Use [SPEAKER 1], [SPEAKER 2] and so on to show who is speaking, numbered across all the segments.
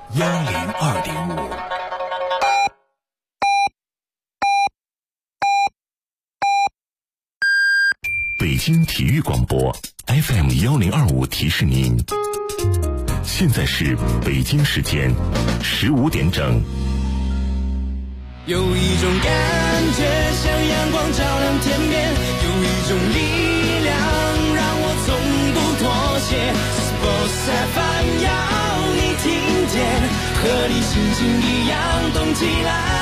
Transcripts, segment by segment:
[SPEAKER 1] 102.5。北京体育广播 FM 1025提示您，现在是北京时间15点整。
[SPEAKER 2] 有一种感觉像阳光照亮天边，有一种力量让我从不妥协。Sports FM 要你听见，和你心情一样动起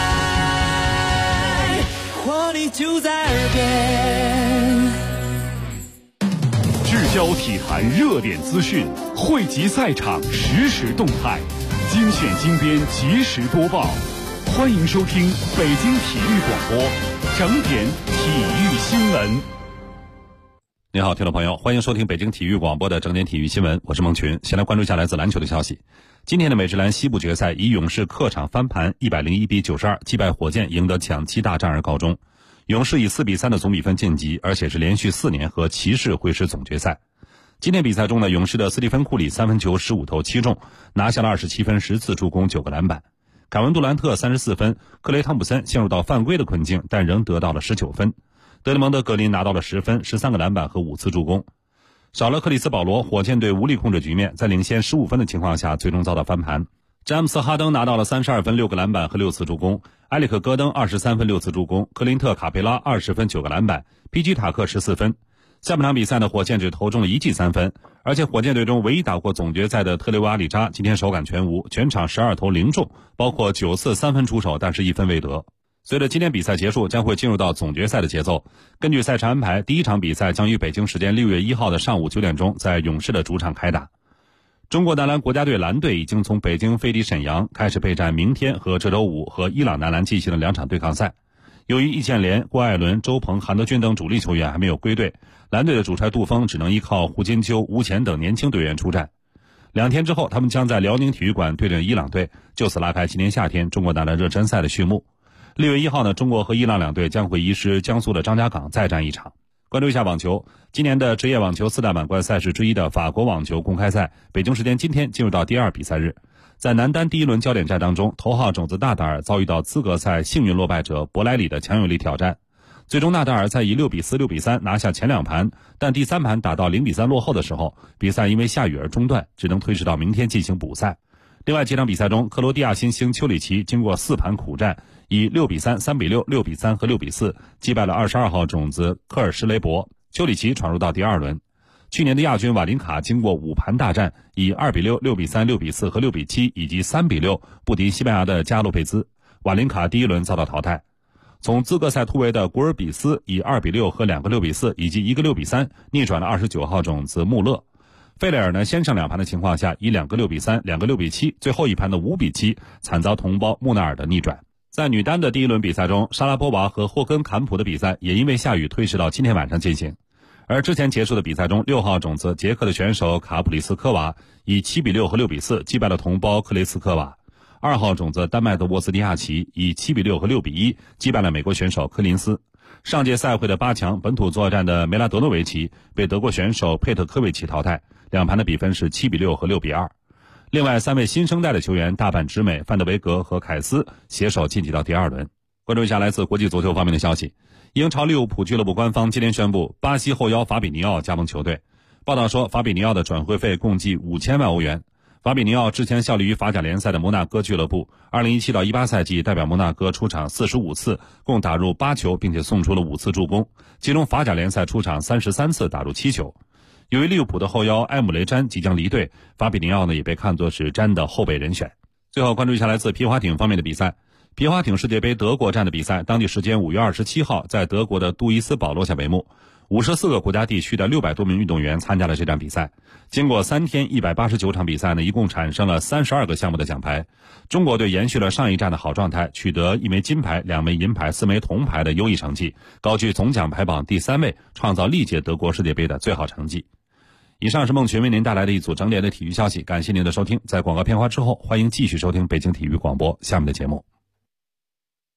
[SPEAKER 2] 来，活力就在耳边。
[SPEAKER 3] 聚焦体坛热点资讯，汇集赛场实时动态，精选精编及时播报。欢迎收听北京体育广播整点体育新闻。
[SPEAKER 4] 你好，听众朋友，欢迎收听北京体育广播的整点体育新闻，我是孟群。先来关注一下来自篮球的消息。今天的美职篮西部决赛以勇士客场翻盘101比92击败火箭，赢得抢七大战而告终。勇士以4比3的总比分晋级，而且是连续4年和骑士会师总决赛。今天比赛中呢，勇士的斯蒂芬库里3分球15投7中，拿下了27分10次助攻9个篮板。凯文杜兰特34分，克雷汤普森陷入到犯规的困境，但仍得到了19分。德里蒙德格林拿到了10分13个篮板和5次助攻。少了克里斯保罗，火箭队无力控制局面，在领先15分的情况下最终遭到翻盘。詹姆斯哈登拿到了32分6个篮板和6次助攻，埃里克戈登23分6次助攻，克林特卡佩拉20分9个篮板，皮基塔克14分。下半场比赛呢，火箭只投中了1记3分，而且火箭队中唯一打过总决赛的特雷沃阿里扎今天手感全无，全场12投0中，包括9次3分出手，但是1分未得。随着今天比赛结束，将会进入到总决赛的节奏。根据赛程安排，第一场比赛将于北京时间6月1号的上午9点钟在勇士的主场开打。中国男篮国家队蓝队已经从北京飞抵沈阳，开始备战明天和这周五和伊朗男篮进行的2场对抗赛。由于易建联、郭艾伦、周鹏、韩德君等主力球员还没有归队，蓝队的主帅杜锋只能依靠胡金秋、吴前等年轻队员出战。2天之后，他们将在辽宁体育馆对阵伊朗队，就此拉开今年夏天中国男篮热身赛的序幕。6月1号呢，中国和伊朗两队将会移师江苏的张家港再战一场。关注一下网球，今年的职业网球4大满贯赛事之一的法国网球公开赛，北京时间今天进入到第2比赛日。在男单第一轮焦点战当中，头号种子纳达尔遭遇到资格赛幸运落败者博莱里的强有力挑战，最终纳达尔在以6比4、6比3拿下前2盘，但第3盘打到0比3落后的时候，比赛因为下雨而中断，只能推迟到明天进行补赛。另外几场比赛中，克罗地亚新星丘里奇经过4盘苦战，以6比3、3比6、6比3和6比4击败了22号种子科尔施雷伯，丘里奇闯入到第2轮。去年的亚军瓦林卡经过5盘大战，以2比6、6比3、6比4和6比7以及3比6不敌西班牙的加洛佩兹，瓦林卡第一轮遭到淘汰。从资格赛突围的古尔比斯以2比6和2个6比4以及1个6比3逆转了29号种子穆勒。费雷尔呢，先上2盘的情况下，以2个6比3、2个6比7，最后一盘的5比7惨遭同胞穆纳尔的逆转。在女单的第一轮比赛中，莎拉波娃和霍根坎普的比赛也因为下雨推迟到今天晚上进行。而之前结束的比赛中，6号种子捷克的选手卡普里斯科娃以7比6和6比4击败了同胞克雷斯科娃。2号种子丹麦的沃斯蒂亚奇以7比6和6比1击败了美国选手科林斯。上届赛会的8强本土作战的梅拉德诺维奇被德国选手佩特科维奇淘汰，2盘的比分是7比6和6比2。另外3位新生代的球员大阪直美、范德维格和凯斯携手晋级到第2轮。关注一下来自国际足球方面的消息。英超利物浦俱乐部官方今天宣布，巴西后腰法比尼奥加盟球队。报道说，法比尼奥的转会费共计5000万欧元。法比尼奥之前效力于法甲联赛的摩纳哥俱乐部，2017到18赛季代表摩纳哥出场45次，共打入8球，并且送出了5次助攻，其中法甲联赛出场33次，打入7球。由于利物浦的后腰埃姆雷詹即将离队，法比尼奥呢也被看作是詹的后备人选。最后关注一下来自皮划艇方面的比赛。皮划艇世界杯德国站的比赛，当地时间5月27号在德国的杜伊斯堡落下帷幕。54个国家地区的600多名运动员参加了这场比赛。经过3天189场比赛呢，一共产生了32个项目的奖牌。中国队延续了上一站的好状态，取得1枚金牌、2枚银牌、4枚铜牌的优异成绩，高居总奖牌榜第3位，创造历届德国世界杯的最好成绩。以上是孟群为您带来的一组整点的体育消息，感谢您的收听。在广告片花之后，欢迎继续收听北京体育广播下面的节目。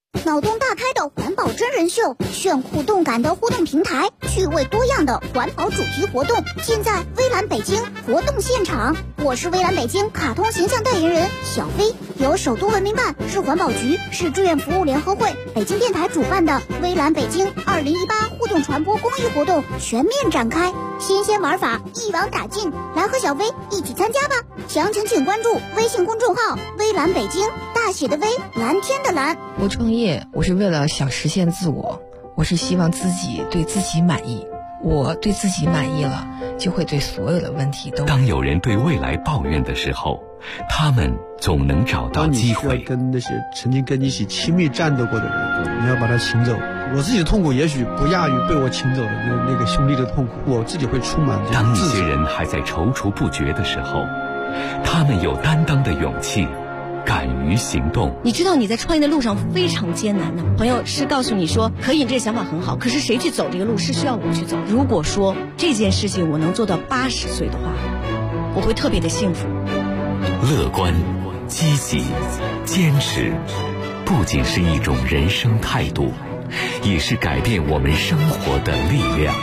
[SPEAKER 5] 脑洞大开的环保真人秀，炫酷动感的互动平台，趣味多样的环保主题活动，尽在微蓝北京活动现场。我是微蓝北京卡通形象代言人小飞，由首都文明办、市环保局、市志愿服务联合会、北京电台主办的微蓝北京2018互动传播公益活动全面展开，新鲜玩法一网打尽，来和小飞一起参加吧！详情请关注微信公众号微蓝北京，大写的微，蓝天的蓝。
[SPEAKER 6] 我创业，我是为了想实现自我，我是希望自己对自己满意。我对自己满意了，就会对所有的问题都。
[SPEAKER 1] 当有人对未来抱怨的时候，他们总能找到机会。
[SPEAKER 7] 当你需要跟那些曾经跟你一起亲密战斗过的人，你要把他请走。我自己的痛苦也许不亚于被我请走的那个兄弟的痛苦，我自己会充满这
[SPEAKER 1] 当一些人还在踌躇不决的时候，他们有担当的勇气，敢于行动。
[SPEAKER 8] 你知道你在创业的路上非常艰难的，朋友是告诉你说可以，这个想法很好，可是谁去走这个路是需要我去走。如果说这件事情我能做到80岁的话，我会特别的幸福。
[SPEAKER 1] 乐观、积极、坚持，不仅是一种人生态度，也是改变我们生活的力量。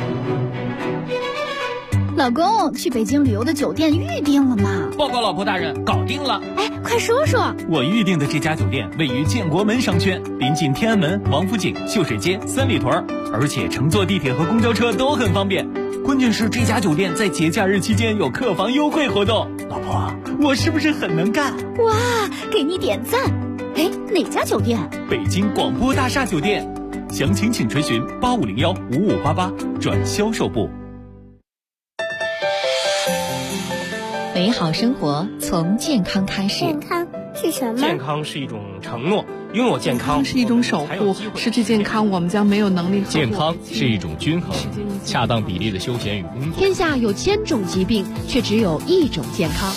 [SPEAKER 5] 老公，去北京旅游的酒店预定了吗？
[SPEAKER 9] 报告老婆大人，搞定了。
[SPEAKER 5] 哎，快说说。
[SPEAKER 9] 我预定的这家酒店位于建国门商圈，临近天安门、王府井、秀水街、三里屯，而且乘坐地铁和公交车都很方便。关键是这家酒店在节假日期间有客房优惠活动。老婆，我是不是很能干？
[SPEAKER 5] 哇，给你点赞。哎，哪家酒店？
[SPEAKER 9] 北京广播大厦酒店。详情请垂询8501-5588转销售部。
[SPEAKER 10] 美好生活从健康开始。
[SPEAKER 11] 健康是什么？
[SPEAKER 12] 健康是一种承诺，拥有健康
[SPEAKER 13] 是一种守护，失去健康我们将没有能力。
[SPEAKER 12] 健康是一种均衡，恰当比例的休闲与工作。
[SPEAKER 14] 天下有1000种疾病，却只有1种健康。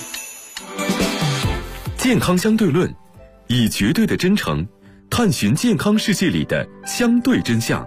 [SPEAKER 1] 健康相对论，以绝对的真诚探寻健康世界里的相对真相。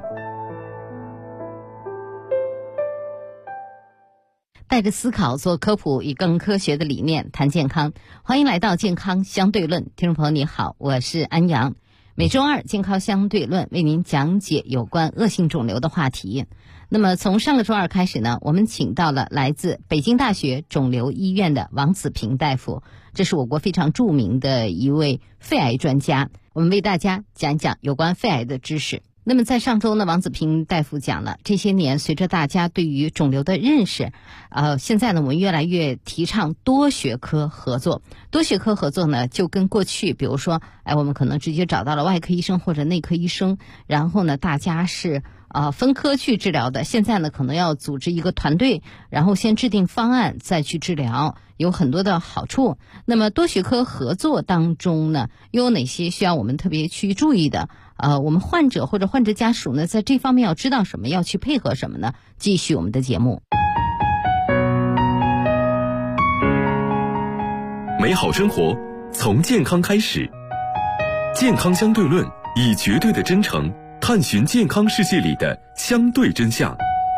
[SPEAKER 10] 带着思考做科普，以更科学的理念谈健康。欢迎来到健康相对论，听众朋友你好，我是安阳。每周二健康相对论为您讲解有关恶性肿瘤的话题。那么从上个周二开始呢，我们请到了来自北京大学肿瘤医院的王子平大夫，这是我国非常著名的一位肺癌专家，我们为大家讲一讲有关肺癌的知识。那么在上周呢，王子平大夫讲了，这些年随着大家对于肿瘤的认识，现在呢我们越来越提倡多学科合作。多学科合作呢，就跟过去比如说，我们可能直接找到了外科医生或者内科医生，然后呢大家是分科去治疗的。现在呢可能要组织一个团队，然后先制定方案再去治疗，有很多的好处。那么多学科合作当中呢，又有哪些需要我们特别去注意的？我们患者或者患者家属呢，在这方面要知道什么，要去配合什么呢？继续我们的节目。
[SPEAKER 1] 美好生活从健康开始，健康相对论，以绝对的真诚探寻健康世界里的相对真相。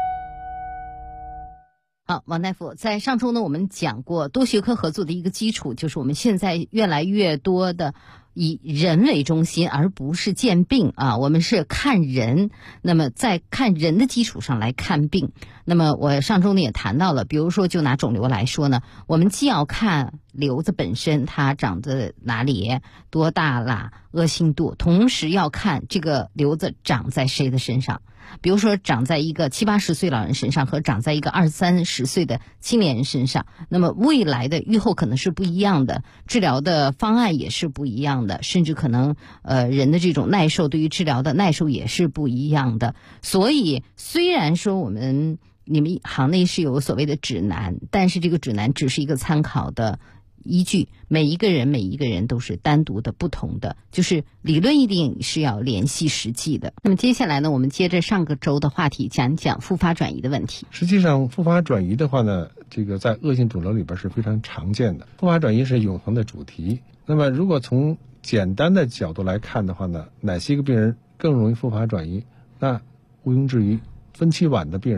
[SPEAKER 10] 好，王大夫，在上周呢，我们讲过多学科合作的一个基础，就是我们现在越来越多的以人为中心，而不是见病啊，我们是看人。那么在看人的基础上来看病。那么我上周呢也谈到了，比如说就拿肿瘤来说呢，我们既要看瘤子本身它长在哪里、多大啦、恶性度，同时要看这个瘤子长在谁的身上。比如说长在一个70、80岁老人身上和长在一个20、30岁的青年人身上，那么未来的预后可能是不一样的，治疗的方案也是不一样的，甚至可能人的这种耐受，对于治疗的耐受也是不一样的。所以虽然说你们行内是有所谓的指南，但是这个指南只是一个参考的依据，每一个人都是单独的不同的，就是理论一定是要联系实际的。那么接下来呢，我们接着上个周的话题讲讲复发转移的问题。
[SPEAKER 7] 实际上复发转移的话呢，这个在恶性肿瘤里边是非常常见的，复发转移是永恒的主题。那么如果从简单的角度来看的话呢，哪些个病人更容易复发转移？那毋庸置疑，分期晚的病人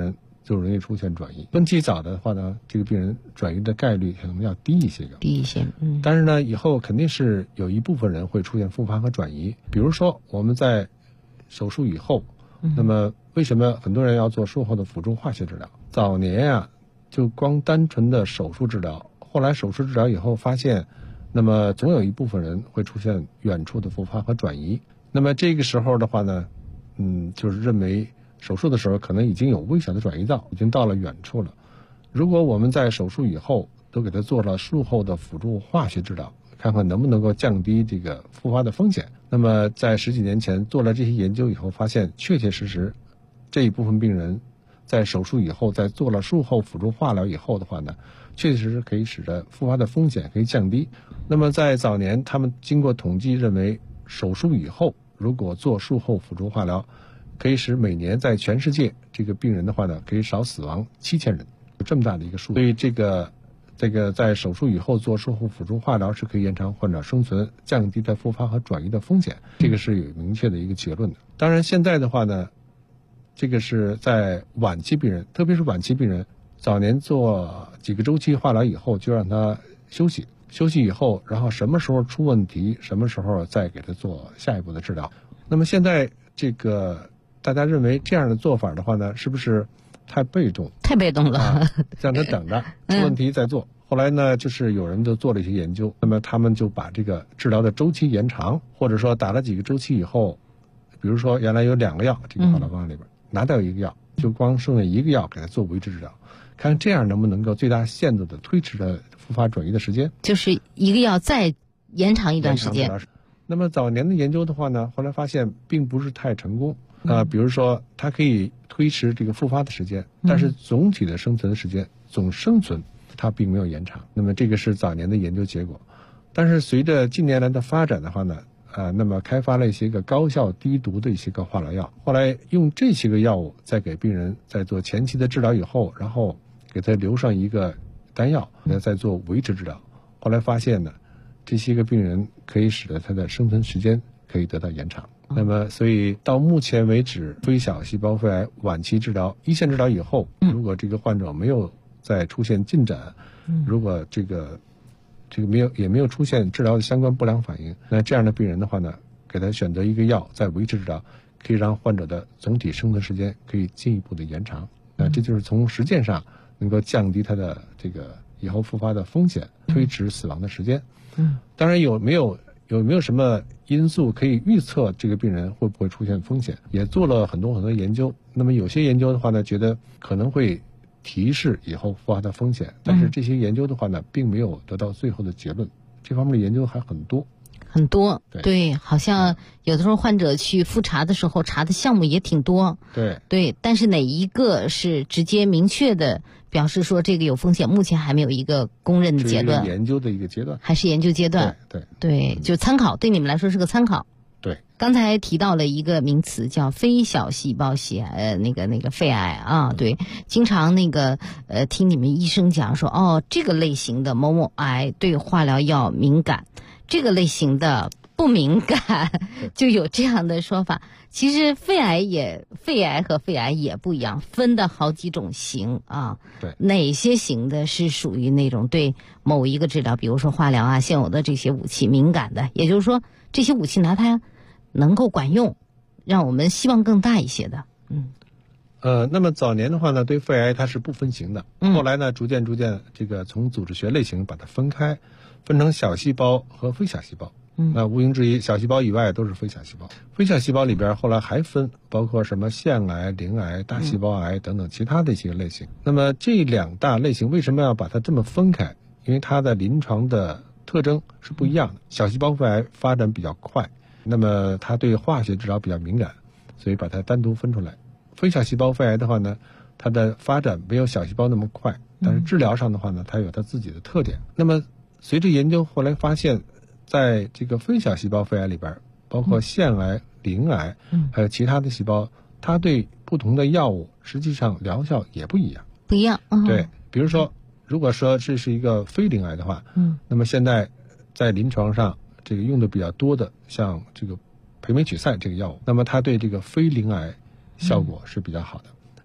[SPEAKER 7] 就容易出现转移。分期早的话呢，这个病人转移的概率可能要低一些个。
[SPEAKER 10] 低一些，
[SPEAKER 7] 但是呢，以后肯定是有一部分人会出现复发和转移。比如说我们在手术以后，那么为什么很多人要做术后的辅助化学治疗？早年啊，就光单纯的手术治疗，后来手术治疗以后发现，那么总有一部分人会出现远处的复发和转移。那么这个时候的话呢，就是认为手术的时候可能已经有微小的转移到，已经到了远处了。如果我们在手术以后都给他做了术后的辅助化学治疗，看看能不能够降低这个复发的风险。那么在10几年前做了这些研究以后，发现确确实实这一部分病人在手术以后，在做了术后辅助化疗以后的话呢，确确实实可以使得复发的风险可以降低。那么在早年他们经过统计认为，手术以后如果做术后辅助化疗，可以使每年在全世界这个病人的话呢，可以少死亡7000人，这么大的一个数。所以这个在手术以后做术后辅助化疗是可以延长患者生存，降低他复发和转移的风险，这个是有明确的一个结论的。当然现在的话呢，这个是在晚期病人，特别是晚期病人，早年做几个周期化疗以后就让他休息以后，然后什么时候出问题，什么时候再给他做下一步的治疗。那么现在这个大家认为这样的做法的话呢，是不是太被动？
[SPEAKER 10] 太被动了，
[SPEAKER 7] 让他等着出问题再做。后来呢，就是有人就做了一些研究，那么他们就把这个治疗的周期延长，或者说打了几个周期以后，比如说原来有2个药，这个化疗方案里边拿掉1个药，就光剩下1个药给他做维持治疗，看这样能不能够最大限度的推迟了复发转移的时间，
[SPEAKER 10] 就是1个药再延长一段时间。
[SPEAKER 7] 那么早年的研究的话呢，后来发现并不是太成功。比如说它可以推迟这个复发的时间，但是总体的生存时间，总生存它并没有延长。那么这个是早年的研究结果。但是随着近年来的发展的话呢，那么开发了一些个高效低毒的一些个化疗药，后来用这些个药物再给病人在做前期的治疗以后，然后给他留上一个单药，再做维持治疗。后来发现呢，这些个病人可以使得他的生存时间可以得到延长。那么所以到目前为止，非小细胞肺癌晚期治疗一线治疗以后，如果这个患者没有再出现进展，如果这个也没有出现治疗的相关不良反应，那这样的病人的话呢，给他选择一个药再维持治疗，可以让患者的总体生存时间可以进一步的延长。那这就是从实践上能够降低他的这个以后复发的风险，推迟死亡的时间。当然有没有什么因素可以预测这个病人会不会出现风险，也做了很多研究。那么有些研究的话呢，觉得可能会提示以后复发的风险，但是这些研究的话呢，并没有得到最后的结论。这方面的研究还很多。
[SPEAKER 10] 对，好像有的时候患者去复查的时候查的项目也挺多。对，但是哪一个是直接明确的表示说这个有风险，目前还没有一个公认的阶段，
[SPEAKER 7] 研究的一个阶段，
[SPEAKER 10] 还是研究阶段。对，就参考，对你们来说是个参考。
[SPEAKER 7] 对，
[SPEAKER 10] 刚才提到了一个名词叫非小细胞那个肺癌啊，对，经常听你们医生讲说，这个类型的某某癌对化疗药敏感，这个类型的不敏感，就有这样的说法。其实肺癌和肺癌也不一样，分的好几种型啊。
[SPEAKER 7] 对，
[SPEAKER 10] 哪些型的是属于那种对某一个治疗，比如说化疗啊，现有的这些武器敏感的，也就是说这些武器拿它能够管用，让我们希望更大一些的。
[SPEAKER 7] 那么早年的话呢，对肺癌它是不分型的，后来呢逐渐这个从组织学类型把它分开，分成小细胞和非小细胞。那毋庸置疑，小细胞以外都是非小细胞。非小细胞里边后来还分，包括什么腺癌、鳞癌、大细胞癌等等其他的一些类型。那么这2大类型为什么要把它这么分开？因为它的临床的特征是不一样的。小细胞肺癌发展比较快，那么它对化学治疗比较敏感，所以把它单独分出来。非小细胞肺癌的话呢，它的发展没有小细胞那么快，但是治疗上的话呢，它有它自己的特点。那么随着研究后来发现，在这个非小细胞肺癌里边，包括腺癌、鳞癌，还有其他的细胞，它对不同的药物实际上疗效也不一样。对，比如说，如果说这是一个非鳞癌的话，那么现在在临床上这个用的比较多的，像这个培美曲塞这个药物，那么它对这个非鳞癌效果是比较好的。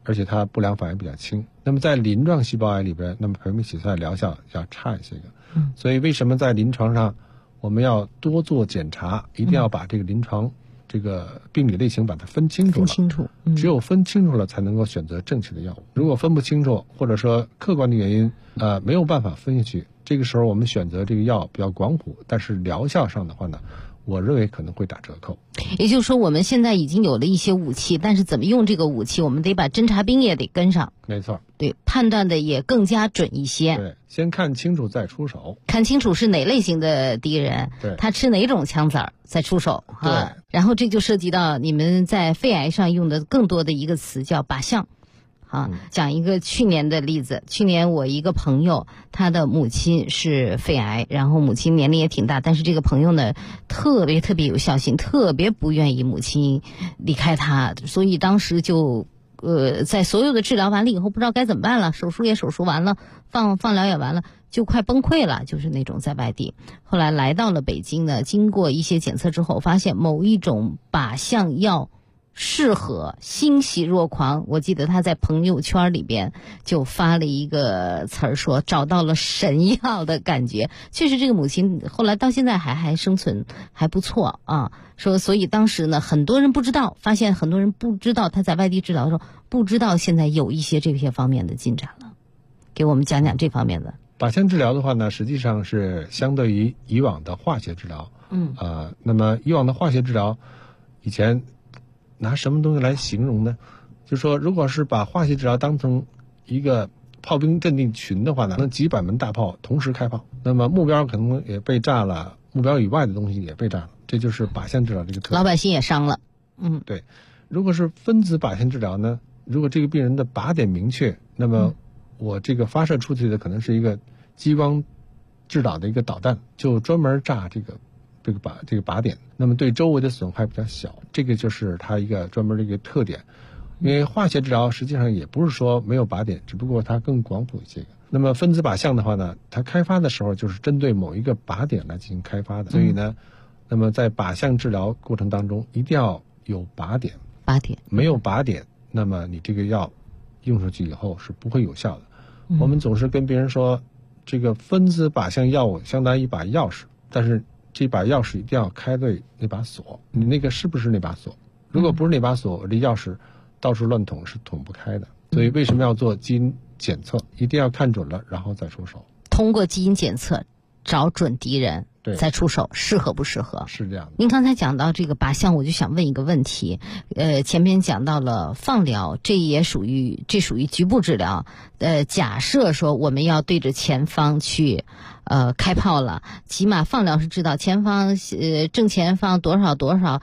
[SPEAKER 7] 而且它不良反应比较轻。那么在鳞状细胞癌里边，那么培美洗菜疗效要差一些个。所以为什么在临床上我们要多做检查，一定要把这个临床这个病理类型把它分清楚了。只有分清楚了，才能够选择正确的药物。如果分不清楚，或者说客观的原因没有办法分下去，这个时候我们选择这个药比较广谱，但是疗效上的话呢，我认为可能会打折扣。
[SPEAKER 10] 也就是说，我们现在已经有了一些武器，但是怎么用这个武器，我们得把侦察兵也得跟上。
[SPEAKER 7] 没错，
[SPEAKER 10] 对，判断的也更加准一些。
[SPEAKER 7] 对，先看清楚再出手，
[SPEAKER 10] 看清楚是哪类型的敌人，
[SPEAKER 7] 对，
[SPEAKER 10] 他吃哪种枪子儿再出手啊。然后这就涉及到你们在肺癌上用的更多的一个词叫靶向。讲一个去年的例子。去年我一个朋友，他的母亲是肺癌，然后母亲年龄也挺大，但是这个朋友呢特别有孝心，特别不愿意母亲离开他，所以当时就在所有的治疗完了以后不知道该怎么办了，手术也手术完了，放疗也完了，就快崩溃了，就是那种在外地。后来来到了北京呢，经过一些检测之后，发现某一种靶向药适合，欣喜若狂。我记得他在朋友圈里边就发了一个词儿，说找到了神药的感觉。确实这个母亲后来到现在还生存还不错啊。说所以当时呢，很多人不知道，发现很多人不知道他在外地治疗的时候，不知道现在有一些这些方面的进展了。给我们讲讲这方面的。
[SPEAKER 7] 靶向治疗的话呢，实际上是相对于以往的化学治疗。那么以往的化学治疗，以前拿什么东西来形容呢？就说如果是把化学治疗当成一个炮兵阵地群的话呢，那几百门大炮同时开炮，那么目标可能也被炸了，目标以外的东西也被炸了，这就是靶向治疗这个特点。
[SPEAKER 10] 老百姓也伤了。
[SPEAKER 7] 对。如果是分子靶向治疗呢，如果这个病人的靶点明确，那么我这个发射出去的可能是一个激光制导的一个导弹，就专门炸这个靶点，那么对周围的损害比较小，这个就是它一个专门的一个特点。因为化学治疗实际上也不是说没有靶点，只不过它更广谱一些。那么分子靶向的话呢，它开发的时候就是针对某一个靶点来进行开发的，所以呢，那么在靶向治疗过程当中一定要有靶点，没有靶点，那么你这个药用出去以后是不会有效的。我们总是跟别人说，这个分子靶向药物相当于一把钥匙，但是这把钥匙一定要开对那把锁，你那个是不是那把锁？如果不是那把锁，我这钥匙到处乱捅是捅不开的。所以为什么要做基因检测？一定要看准了，然后再出手。
[SPEAKER 10] 通过基因检测找准敌人，再出手，适合不适合？
[SPEAKER 7] 是这样的。
[SPEAKER 10] 您刚才讲到这个靶向，我就想问一个问题。前面讲到了放疗，这属于局部治疗。假设说我们要对着前方去开炮了，起码放疗是知道前方正前方多少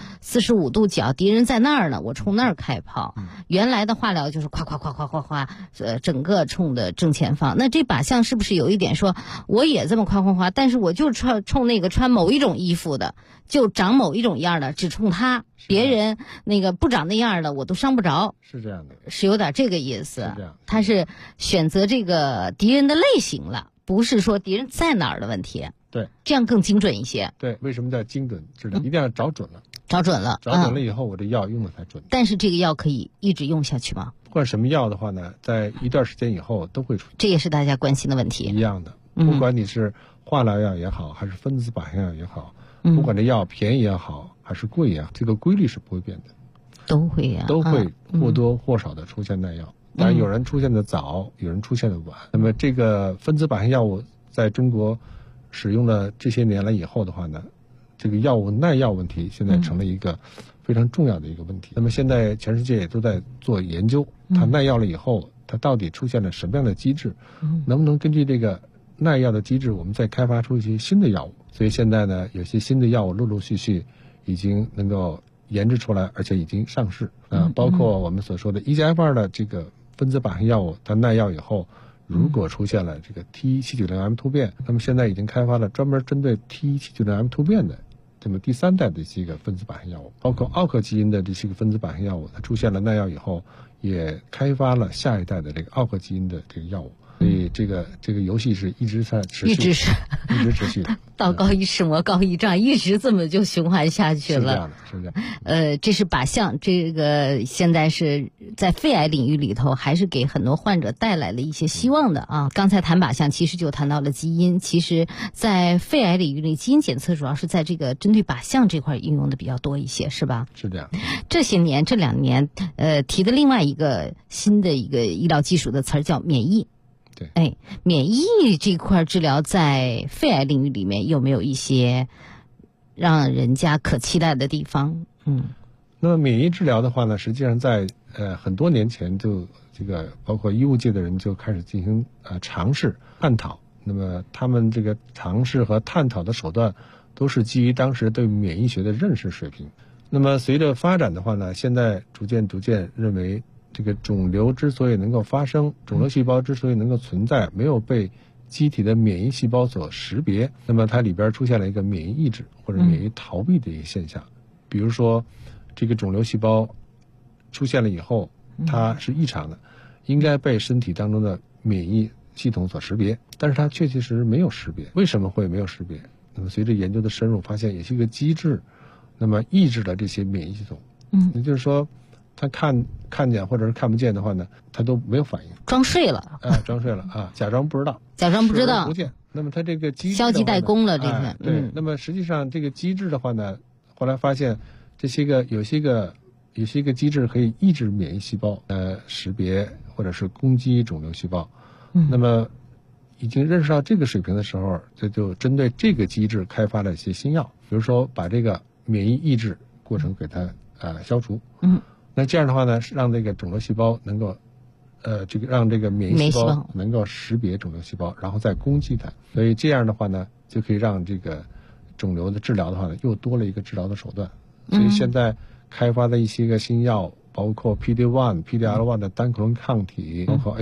[SPEAKER 10] 45度角，敌人在那儿呢，我冲那儿开炮。原来的化疗就是夸整个冲的正前方。那这靶向是不是有一点说，我也这么夸，但是我就冲那个穿某一种衣服的，就长某一种样的，只冲他，别人那个不长那样的我都伤不着。
[SPEAKER 7] 是这样的，
[SPEAKER 10] 是有点这个意思。
[SPEAKER 7] 是这样，
[SPEAKER 10] 他是选择这个敌人的类型了，不是说敌人在哪儿的问题。
[SPEAKER 7] 对，
[SPEAKER 10] 这样更精准一些。
[SPEAKER 7] 对，为什么叫精准治疗？一定要找准了。
[SPEAKER 10] 找准了
[SPEAKER 7] 以后，我这药用的才准。
[SPEAKER 10] 但是这个药可以一直用下去吗？
[SPEAKER 7] 不管什么药的话呢，在一段时间以后都会出现。
[SPEAKER 10] 这也是大家关心的问题。
[SPEAKER 7] 一样的，不管你是化疗药也好，还是分子靶向药也好，不管这药便宜也好，还是贵也好，这个规律是不会变的。
[SPEAKER 10] 都会呀，
[SPEAKER 7] 都会或多或少的出现耐药。当然，有人出现的早，有人出现的晚。那么，这个分子靶向药物在中国使用了这些年来以后的话呢，这个药物耐药问题现在成了一个非常重要的一个问题。那么，现在全世界也都在做研究，它耐药了以后，它到底出现了什么样的机制？能不能根据这个耐药的机制，我们再开发出一些新的药物？所以现在呢，有些新的药物陆陆续续已经能够研制出来，而且已经上市。包括我们所说的1+F2的这个分子靶向药物，它耐药以后，如果出现了这个 T17900M 突变，那么现在已经开发了专门针对 T17900M 突变的这么第3代的这个分子靶向药物，包括奥克基因的这些个分子靶向药物，它出现了耐药以后，也开发了下一代的这个奥克基因的这个药物。 所以这个游戏是一直在持续，
[SPEAKER 10] 一直
[SPEAKER 7] 持续的。
[SPEAKER 10] 道高一尺，魔高一丈，一直这么就循环下去了。
[SPEAKER 7] 是这样的，是这样。
[SPEAKER 10] 这是靶向，这个现在是在肺癌领域里头，还是给很多患者带来了一些希望的啊。刚才谈靶向，其实就谈到了基因。其实，在肺癌领域里，基因检测主要是在这个针对靶向这块应用的比较多一些，是吧？
[SPEAKER 7] 是这样。
[SPEAKER 10] 这2年，提的另外一个新的一个医疗技术的词儿叫免疫。
[SPEAKER 7] 对，
[SPEAKER 10] 免疫这块治疗在肺癌领域里面有没有一些让人家可期待的地方？
[SPEAKER 7] 那么免疫治疗的话呢，实际上在很多年前就这个包括医务界的人就开始进行尝试探讨。那么他们这个尝试和探讨的手段都是基于当时对免疫学的认识水平。那么随着发展的话呢，现在逐渐认为，这个肿瘤之所以能够发生，肿瘤细胞之所以能够存在，没有被机体的免疫细胞所识别，那么它里边出现了一个免疫抑制或者免疫逃避的一个现象。比如说，这个肿瘤细胞出现了以后，它是异常的，应该被身体当中的免疫系统所识别，但是它确实没有识别。为什么会没有识别？那么随着研究的深入，发现也是一个机制，那么抑制了这些免疫系统。也就是说，他看见或者是看不见的话呢，他都没有反应，
[SPEAKER 10] 装睡了，
[SPEAKER 7] 装睡了啊，假装不知道，不见。那么他这个机制
[SPEAKER 10] 消极怠工了，这
[SPEAKER 7] 个对。那么实际上这个机制的话呢，后来发现有些个机制可以抑制免疫细胞识别或者是攻击肿瘤细胞。那么已经认识到这个水平的时候，就针对这个机制开发了一些新药，比如说把这个免疫抑制过程给它消除。那这样的话呢，让这个肿瘤细胞能够，让这个免疫细胞能够识别肿瘤细胞，然后再攻击它。所以这样的话呢，就可以让这个肿瘤的治疗的话呢，又多了一个治疗的手段。所以现在开发的一些个新药，包括 PD-1、PD-L1 的单克隆抗体，包括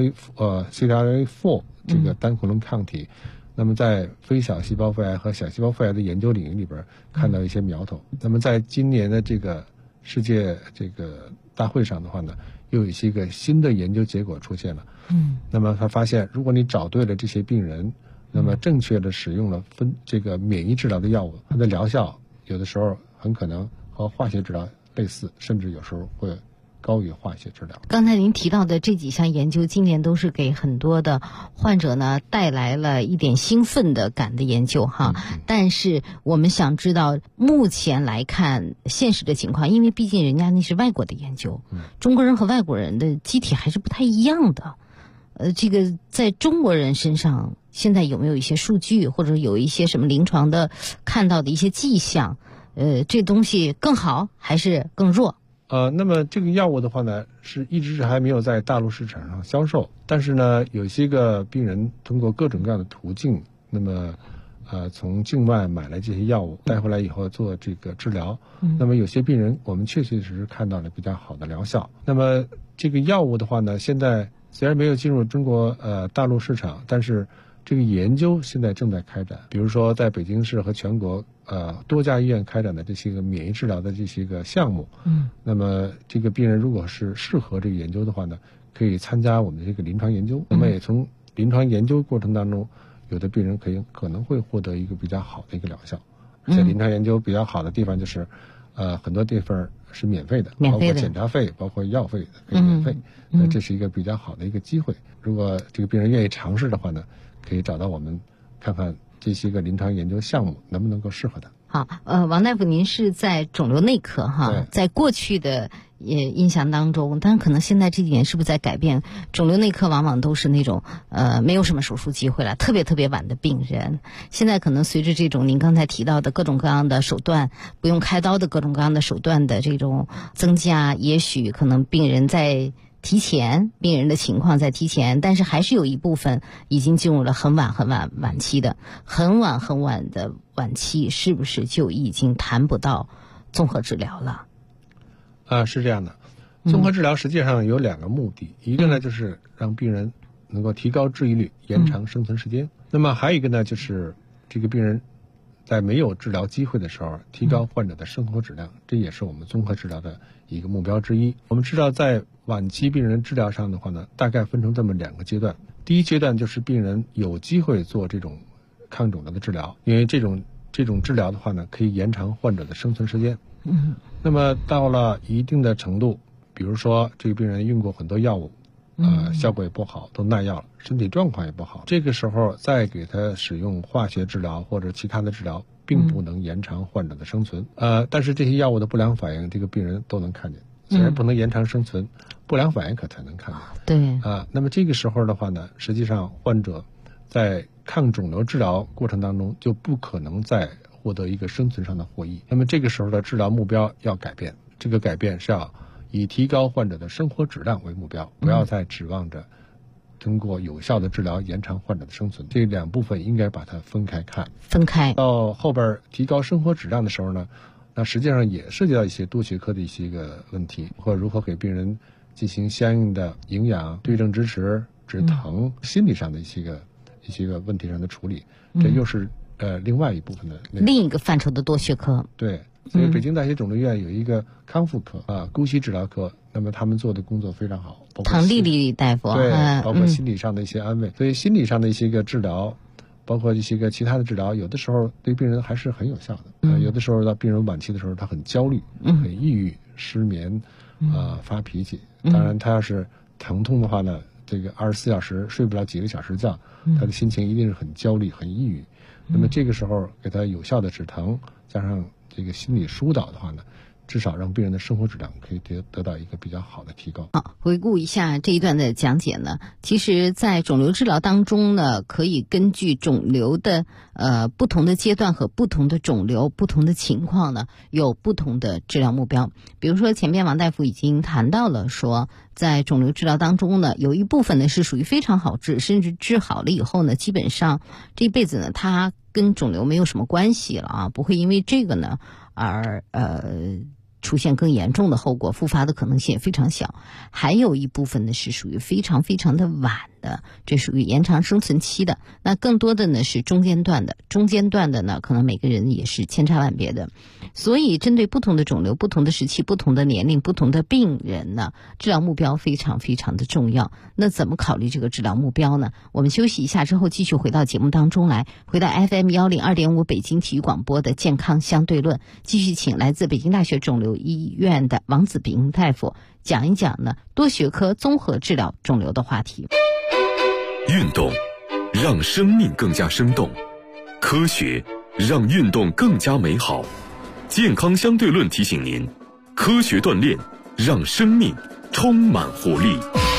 [SPEAKER 7] CTLA-4 这个单克隆抗体。那么在非小细胞肺癌和小细胞肺癌的研究领域里边，看到一些苗头。那么在今年的这个世界这个大会上的话呢，又有一些个新的研究结果出现了。那么他发现，如果你找对了这些病人，那么正确的使用了这个免疫治疗的药物，它的疗效有的时候很可能和化学治疗类似，甚至有时候会高于化学治疗。
[SPEAKER 10] 刚才您提到的这几项研究，今年都是给很多的患者呢带来了一点兴奋的感的研究哈。但是我们想知道，目前来看现实的情况，因为毕竟人家那是外国的研究，中国人和外国人的机体还是不太一样的。这个在中国人身上，现在有没有一些数据，或者有一些什么临床的看到的一些迹象？这东西更好还是更弱？
[SPEAKER 7] 那么这个药物的话呢，是一直还没有在大陆市场上销售，但是呢，有些个病人通过各种各样的途径，那么从境外买来这些药物带回来以后做这个治疗。那么有些病人我们确实看到了比较好的疗效。那么这个药物的话呢，现在虽然没有进入中国大陆市场，但是这个研究现在正在开展。比如说在北京市和全国多家医院开展的这些个免疫治疗的这些个项目。那么这个病人如果是适合这个研究的话呢，可以参加我们的这个临床研究。那么也从临床研究过程当中，有的病人可能会获得一个比较好的一个疗效。而且临床研究比较好的地方就是很多地方是免费的，包括检查费，包括药费可以免费。那这是一个比较好的一个机会。如果这个病人愿意尝试的话呢，可以找到我们看看这些个临床研究项目能不能够适合他。
[SPEAKER 10] 好，王大夫，您是在肿瘤内科哈，在过去的印象当中，但是可能现在这几年是不是在改变？肿瘤内科往往都是那种没有什么手术机会了，特别晚的病人。现在可能随着这种您刚才提到的各种各样的手段，不用开刀的各种各样的手段的这种增加，也许可能病人在提前，病人的情况在提前，但是还是有一部分已经进入了很晚期的，很晚的晚期，是不是就已经谈不到综合治疗了？
[SPEAKER 7] 是这样的。综合治疗实际上有2个目的，一个呢就是让病人能够提高治愈率，延长生存时间。那么还有一个呢，就是这个病人在没有治疗机会的时候，提高患者的生活质量，这也是我们综合治疗的一个目标之一。我们知道在晚期病人治疗上的话呢，大概分成这么2个阶段。 第一阶段就是病人有机会做这种抗肿瘤的治疗，因为这种治疗的话呢，可以延长患者的生存时间。那么到了一定的程度，比如说这个病人用过很多药物，效果也不好，都耐药了，身体状况也不好，这个时候再给他使用化学治疗或者其他的治疗，并不能延长患者的生存。但是这些药物的不良反应，这个病人都能看见，虽然不能延长生存，不良反应可才能看见。
[SPEAKER 10] 对
[SPEAKER 7] 那么这个时候的话呢，实际上患者在抗肿瘤治疗过程当中就不可能再获得一个生存上的获益。那么这个时候的治疗目标要改变，这个改变是要以提高患者的生活质量为目标，不要再指望着通过有效的治疗延长患者的生存。这两部分应该把它分开看。到后边提高生活质量的时候呢，那实际上也涉及到一些多学科的一些个问题，或如何给病人进行相应的营养、对症支持、止疼、心理上的一些个问题上的处理，这又是另外一部分的
[SPEAKER 10] 另一个范畴的多学科。
[SPEAKER 7] 对，所以北京大学肿瘤院有一个康复科姑息治疗科，那么他们做的工作非常好，
[SPEAKER 10] 唐丽丽大夫
[SPEAKER 7] 对，包括心理上的一些安慰，所以心理上的一些个治疗，包括一些个其他的治疗，有的时候对病人还是很有效的。有的时候到病人晚期的时候，他很焦虑、很抑郁、失眠，发脾气。当然，他要是疼痛的话呢，这个24小时睡不了几个小时觉，他的心情一定是很焦虑、很抑郁。那么这个时候给他有效的止疼，加上这个心理疏导的话呢，至少让病人的生活质量可以得到一个比较好的提高。
[SPEAKER 10] 回顾一下这一段的讲解呢，其实在肿瘤治疗当中呢，可以根据肿瘤的不同的阶段和不同的肿瘤不同的情况呢，有不同的治疗目标。比如说前面王大夫已经谈到了说，在肿瘤治疗当中呢，有一部分呢是属于非常好治，甚至治好了以后呢，基本上这一辈子呢它跟肿瘤没有什么关系了不会因为这个呢而出现更严重的后果，复发的可能性也非常小。还有一部分呢是属于非常非常的晚的，这属于延长生存期的。那更多的呢是中间段的呢，可能每个人也是千差万别的。所以针对不同的肿瘤、不同的时期、不同的年龄、不同的病人呢，治疗目标非常非常的重要。那怎么考虑这个治疗目标呢？我们休息一下之后继续回到节目当中来，回到 FM102.5 北京体育广播的健康相对论，继续请来自北京大学肿瘤医院的王子平大夫讲一讲呢多学科综合治疗肿瘤的话题。
[SPEAKER 1] 运动让生命更加生动，科学让运动更加美好。健康相对论提醒您，科学锻炼让生命充满活力。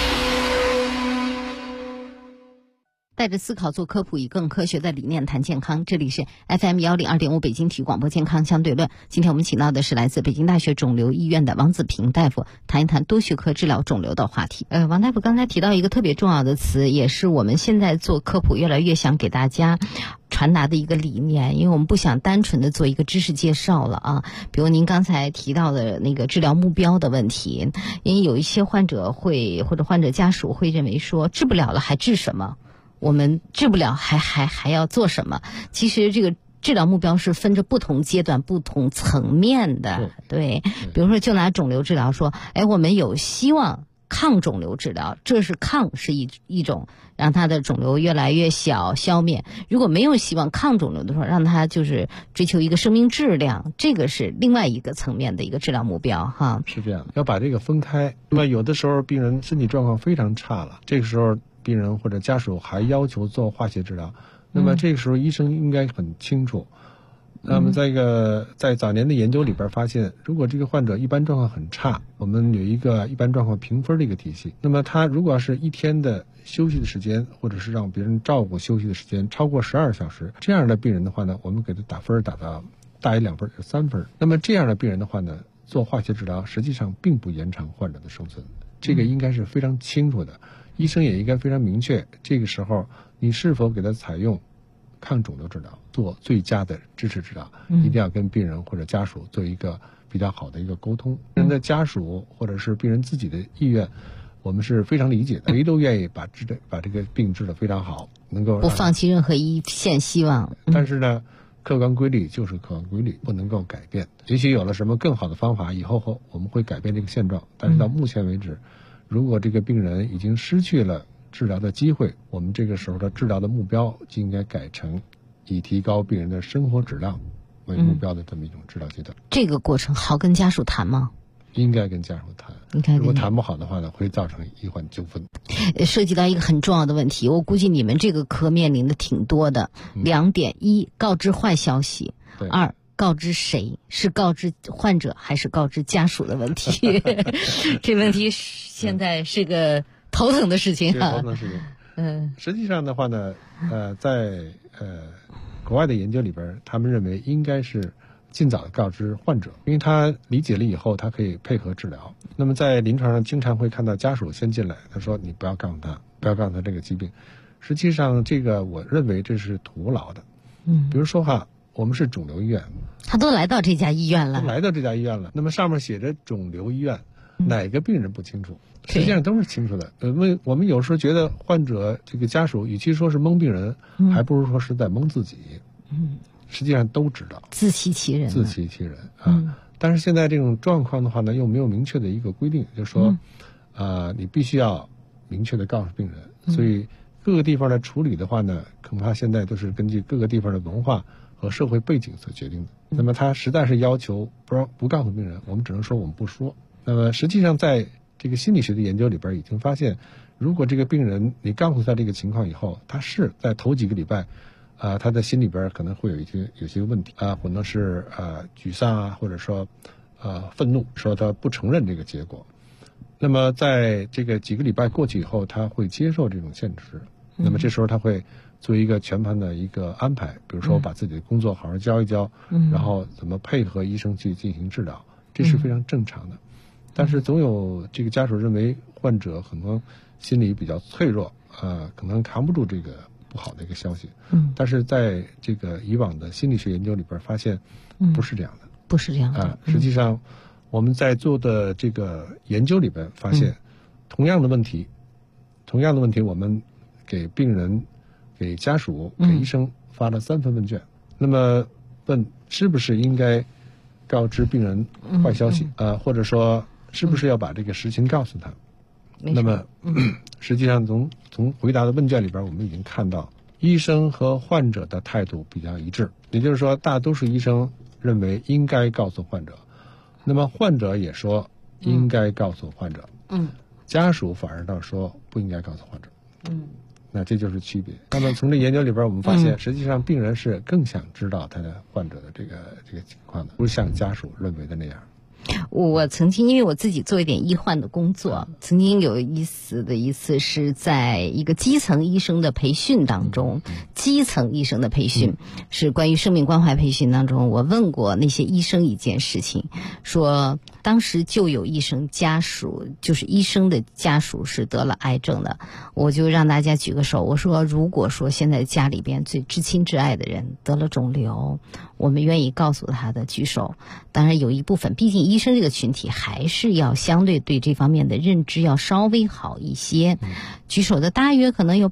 [SPEAKER 10] 带着思考做科普，以更科学的理念谈健康。这里是 FM102.5 北京体育广播健康相对论。今天我们请到的是来自北京大学肿瘤医院的王子平大夫，谈一谈多学科治疗肿瘤的话题。王大夫刚才提到一个特别重要的词，也是我们现在做科普越来越想给大家传达的一个理念，因为我们不想单纯的做一个知识介绍了比如您刚才提到的那个治疗目标的问题，因为有一些患者或者患者家属会认为说，治不了了还治什么？我们治不了还要做什么？其实这个治疗目标是分着不同阶段、不同层面的。对，比如说就拿肿瘤治疗说，我们有希望抗肿瘤治疗，这是抗是一种让它的肿瘤越来越小消灭。如果没有希望抗肿瘤的时候，让它就是追求一个生命质量，这个是另外一个层面的一个治疗目标
[SPEAKER 7] 是这样，要把这个分开。那么有的时候病人身体状况非常差了，这个时候病人或者家属还要求做化学治疗，那么这个时候医生应该很清楚。那么在早年的研究里边发现，如果这个患者一般状况很差，我们有一个一般状况评分的一个体系。那么他如果是一天的休息的时间，或者是让别人照顾休息的时间超过12小时，这样的病人的话呢，我们给他打分打到大于2分就3分。那么这样的病人的话呢，做化学治疗实际上并不延长患者的生存，这个应该是非常清楚的。医生也应该非常明确，这个时候你是否给他采用抗肿瘤治疗，做最佳的支持治疗，一定要跟病人或者家属做一个比较好的一个沟通。病人的家属或者是病人自己的意愿，我们是非常理解的，谁都愿意把这个病治得非常好，能够
[SPEAKER 10] 不放弃任何一线希望。
[SPEAKER 7] 但是呢，客观规律就是客观规律，不能够改变。也许有了什么更好的方法，以后我们会改变这个现状。但是到目前为止，如果这个病人已经失去了治疗的机会，我们这个时候的治疗的目标就应该改成以提高病人的生活质量为目标的这么一种治疗阶段。
[SPEAKER 10] 这个过程好跟家属谈吗？
[SPEAKER 7] 应该跟家属谈，如果谈不好的话呢，会造成医患纠纷。
[SPEAKER 10] 涉及到一个很重要的问题，我估计你们这个科面临的挺多的2点：一，告知坏消息；2，告知谁？是告知患者还是告知家属的问题？这问题现在是个头疼的事情啊。
[SPEAKER 7] 头疼的事情。实际上的话呢，在国外的研究里边，他们认为应该是尽早的告知患者，因为他理解了以后，他可以配合治疗。那么在临床上经常会看到家属先进来，他说你不要告诉他这个疾病。实际上这个我认为这是徒劳的。比如说我们是肿瘤医院，
[SPEAKER 10] 他都来到这家医院了，
[SPEAKER 7] 那么上面写着肿瘤医院，哪个病人不清楚？实际上都是清楚的。我们有时候觉得患者这个家属与其说是蒙病人，还不如说是在蒙自己。实际上都知道，
[SPEAKER 10] 自欺欺人
[SPEAKER 7] 啊。但是现在这种状况的话呢，又没有明确的一个规定，就是说，你必须要明确的告诉病人。所以各个地方的处理的话呢，恐怕现在都是根据各个地方的文化和社会背景所决定的。那么他实在是要求不告诉病人，我们只能说我们不说。那么实际上在这个心理学的研究里边已经发现，如果这个病人你告诉他这个情况以后，他是在头几个礼拜他的心里边可能会有些问题可能是沮丧或者说愤怒，说他不承认这个结果。那么在这个几个礼拜过去以后，他会接受这种现实。那么这时候他会做一个全盘的一个安排，比如说把自己的工作好好教一教，然后怎么配合医生去进行治疗，这是非常正常的。但是总有这个家属认为患者可能心理比较脆弱可能扛不住这个不好的一个消息。但是在这个以往的心理学研究里边发现不是这样的。
[SPEAKER 10] 不是这样的。
[SPEAKER 7] 实际上我们在做的这个研究里边发现同样的问题我们给病人、给家属、给医生发了3份问卷。那么问是不是应该告知病人坏消息或者说是不是要把这个实情告诉他。那么实际上从回答的问卷里边，我们已经看到医生和患者的态度比较一致，也就是说大多数医生认为应该告诉患者，那么患者也说应该告诉患者，家属反而倒说不应该告诉患者。那这就是区别。那么从这研究里边我们发现，实际上病人是更想知道他的患者的这个情况的，不是像家属认为的那样。
[SPEAKER 10] 我曾经因为我自己做一点医患的工作，曾经有意思的一次是在一个基层医生的培训当中，基层医生的培训是关于生命关怀培训当中，我问过那些医生一件事情，说当时就有医生家属，就是医生的家属是得了癌症的，我就让大家举个手，我说如果说现在家里边最至亲至爱的人得了肿瘤，我们愿意告诉他的举手。当然有一部分，毕竟医生这个群体还是要相对对这方面的认知要稍微好一些。举手的大约可能有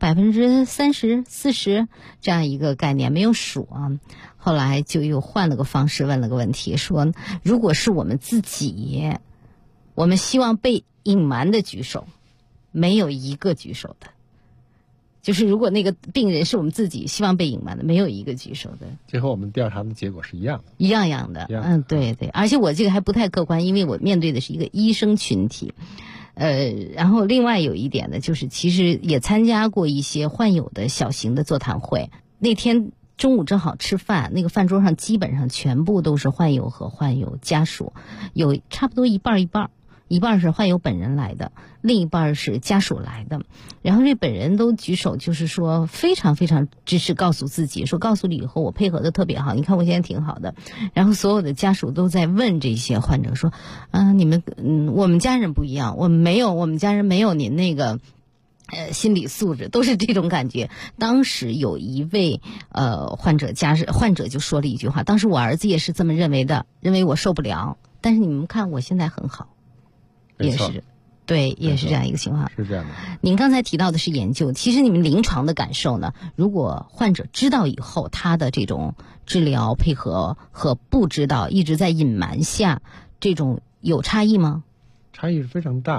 [SPEAKER 10] 30%、40%这样一个概念，没有数啊。后来就又换了个方式问了个问题，说如果是我们自己，我们希望被隐瞒的举手，没有一个举手的。就是如果那个病人是我们自己希望被隐瞒的，没有一个举手的。
[SPEAKER 7] 这和我们调查的结果是一样的。
[SPEAKER 10] 一样的。对对。而且我这个还不太客观，因为我面对的是一个医生群体。然后另外有一点呢，就是其实也参加过一些患有的小型的座谈会。那天中午正好吃饭，那个饭桌上基本上全部都是患有和患有家属，有差不多一半一半是患有本人来的，另一半是家属来的。然后这本人都举手，就是说非常非常支持，告诉自己说告诉你以后我配合的特别好，你看我现在挺好的。然后所有的家属都在问这些患者说你们我们家人不一样，我们家人没有您那个心理素质，都是这种感觉。当时有一位患者就说了一句话，当时我儿子也是这么认为的，认为我受不了，但是你们看我现在很好。也是，对，也是这样一个情况。
[SPEAKER 7] 是这样的。
[SPEAKER 10] 您刚才提到的是研究，其实你们临床的感受呢？如果患者知道以后，他的这种治疗配合和不知道一直在隐瞒下，这种有差异吗？
[SPEAKER 7] 差异是非常大的。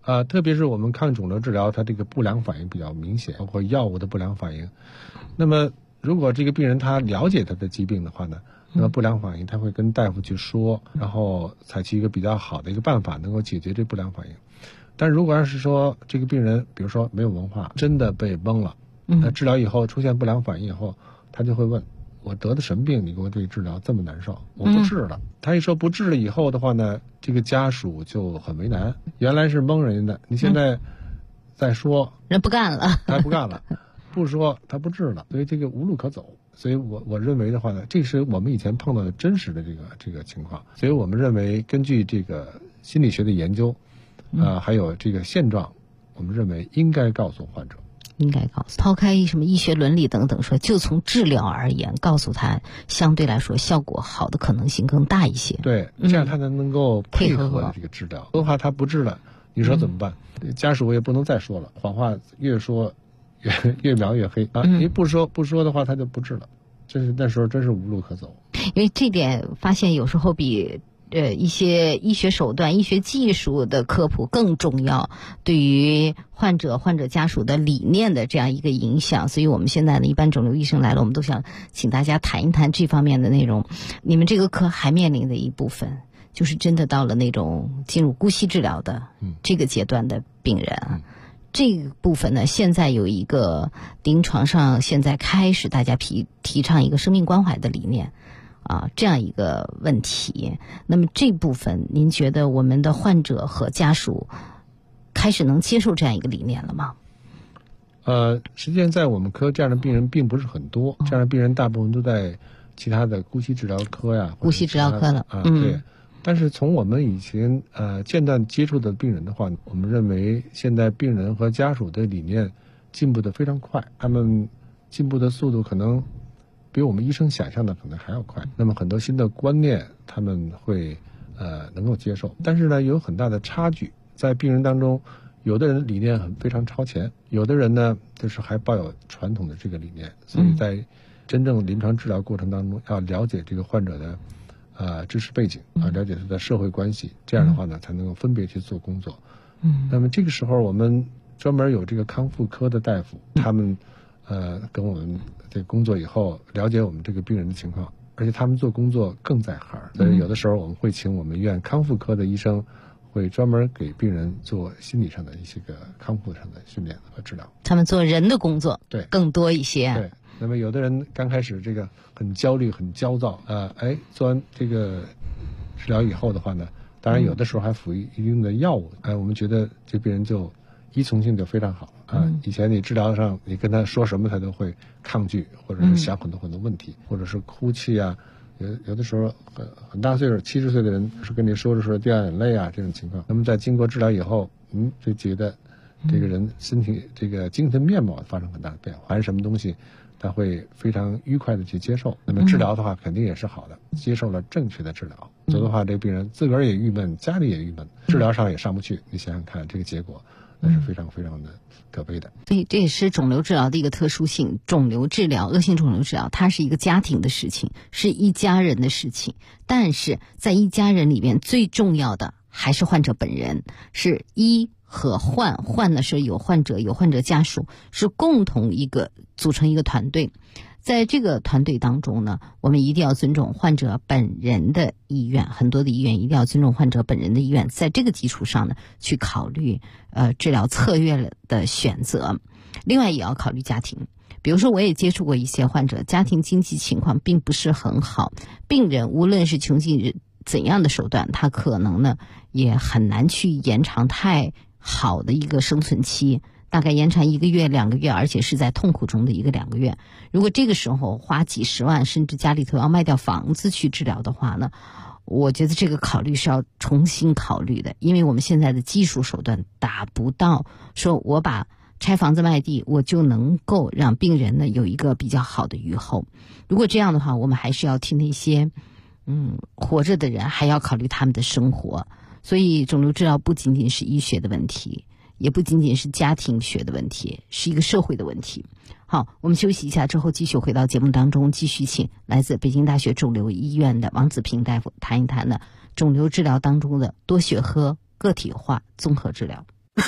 [SPEAKER 7] 特别是我们抗肿瘤治疗，它这个不良反应比较明显，包括药物的不良反应。那么如果这个病人他了解他的疾病的话呢，那么不良反应他会跟大夫去说，然后采取一个比较好的一个办法，能够解决这不良反应。但如果要是说这个病人，比如说没有文化，真的被蒙了，那治疗以后出现不良反应以后，他就会问，我得的什么病？你给我这个治疗这么难受，我不治了。他一说不治了以后的话呢，这个家属就很为难。原来是蒙人的，你现在再说，
[SPEAKER 10] 人不干了，
[SPEAKER 7] 他不干了，不说他不治了，所以这个无路可走。所以我认为的话呢，这是我们以前碰到的真实的这个情况。所以我们认为，根据这个心理学的研究，还有这个现状，我们认为应该告诉患者。
[SPEAKER 10] 应该告诉，抛开什么医学伦理等等说，就从治疗而言，告诉他相对来说效果好的可能性更大一些。
[SPEAKER 7] 对，这样他才能够配合这个治疗。的话他不治了，你说怎么办？家属也不能再说了，谎话越说越描越黑啊！你不说的话，他就不治了。那时候真是无路可走。
[SPEAKER 10] 因为这点发现有时候比一些医学手段、医学技术的科普更重要，对于患者家属的理念的这样一个影响。所以我们现在呢，一般肿瘤医生来了，我们都想请大家谈一谈这方面的内容。你们这个科还面临的一部分，就是真的到了那种进入姑息治疗的这个阶段的病人啊。这个部分呢，现在有一个临床上现在开始大家提倡一个生命关怀的理念啊，这样一个问题。那么这部分您觉得我们的患者和家属开始能接受这样一个理念了吗？
[SPEAKER 7] 实际上在我们科这样的病人并不是很多，这样的病人大部分都在其他的姑息治疗科呀，
[SPEAKER 10] 姑息治疗科了
[SPEAKER 7] 对。但是从我们以前间断接触的病人的话，我们认为现在病人和家属的理念进步的非常快，他们进步的速度可能比我们医生想象的可能还要快。那么很多新的观念他们会能够接受，但是呢有很大的差距。在病人当中，有的人理念非常超前，有的人呢就是还抱有传统的这个理念。所以在真正临床治疗过程当中，要了解这个患者的知识背景啊，了解他的社会关系，这样的话呢，才能够分别去做工作。那么这个时候我们专门有这个康复科的大夫，他们跟我们这个工作以后，了解我们这个病人的情况，而且他们做工作更在行。所以有的时候我们会请我们医院康复科的医生，会专门给病人做心理上的一些个康复上的训练和治疗。
[SPEAKER 10] 他们做人的工作
[SPEAKER 7] 对
[SPEAKER 10] 更多一些。
[SPEAKER 7] 对。那么有的人刚开始这个很焦虑很焦躁做完这个治疗以后的话呢，当然有的时候还服一定的药物，我们觉得这病人就依从性就非常好以前你治疗上你跟他说什么他都会抗拒，或者是想很多问题，或者是哭泣啊，有的时候很大岁数70岁的人是跟你说着说着掉眼泪啊，这种情况。那么在经过治疗以后就觉得这个人身体这个精神面貌发生很大的变化，还是什么东西他会非常愉快的去接受。那么治疗的话肯定也是好的，接受了正确的治疗。否则的话这个病人自个儿也郁闷，家里也郁闷，治疗上也上不去，你想想看这个结果那是非常非常的可悲的。
[SPEAKER 10] 所以这也是肿瘤治疗的一个特殊性。肿瘤治疗，恶性肿瘤治疗，它是一个家庭的事情，是一家人的事情。但是在一家人里面最重要的还是患者本人，是医和患呢是有患者家属，是共同组成一个团队。在这个团队当中呢，我们一定要尊重患者本人的意愿，很多的医院一定要尊重患者本人的意愿，在这个基础上呢，去考虑治疗策略的选择。另外也要考虑家庭，比如说我也接触过一些患者，家庭经济情况并不是很好，病人无论是穷尽怎样的手段，他可能呢也很难去延长太好的一个生存期，大概延长1个月2个月，而且是在痛苦中的1个2个月。如果这个时候花几十万，甚至家里头要卖掉房子去治疗的话呢，我觉得这个考虑是要重新考虑的。因为我们现在的技术手段达不到说我把拆房子卖地我就能够让病人呢有一个比较好的预后。如果这样的话，我们还是要替那些活着的人还要考虑他们的生活。所以肿瘤治疗不仅仅是医学的问题，也不仅仅是家庭学的问题，是一个社会的问题。好，我们休息一下之后继续回到节目当中，继续请来自北京大学肿瘤医院的王子平大夫谈一谈呢肿瘤治疗当中的多学科个体化综合治疗。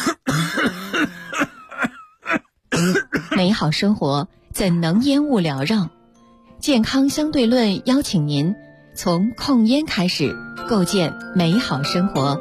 [SPEAKER 11] 美好生活怎能烟雾缭绕？健康相对论邀请您从控烟开始，构建美好生活。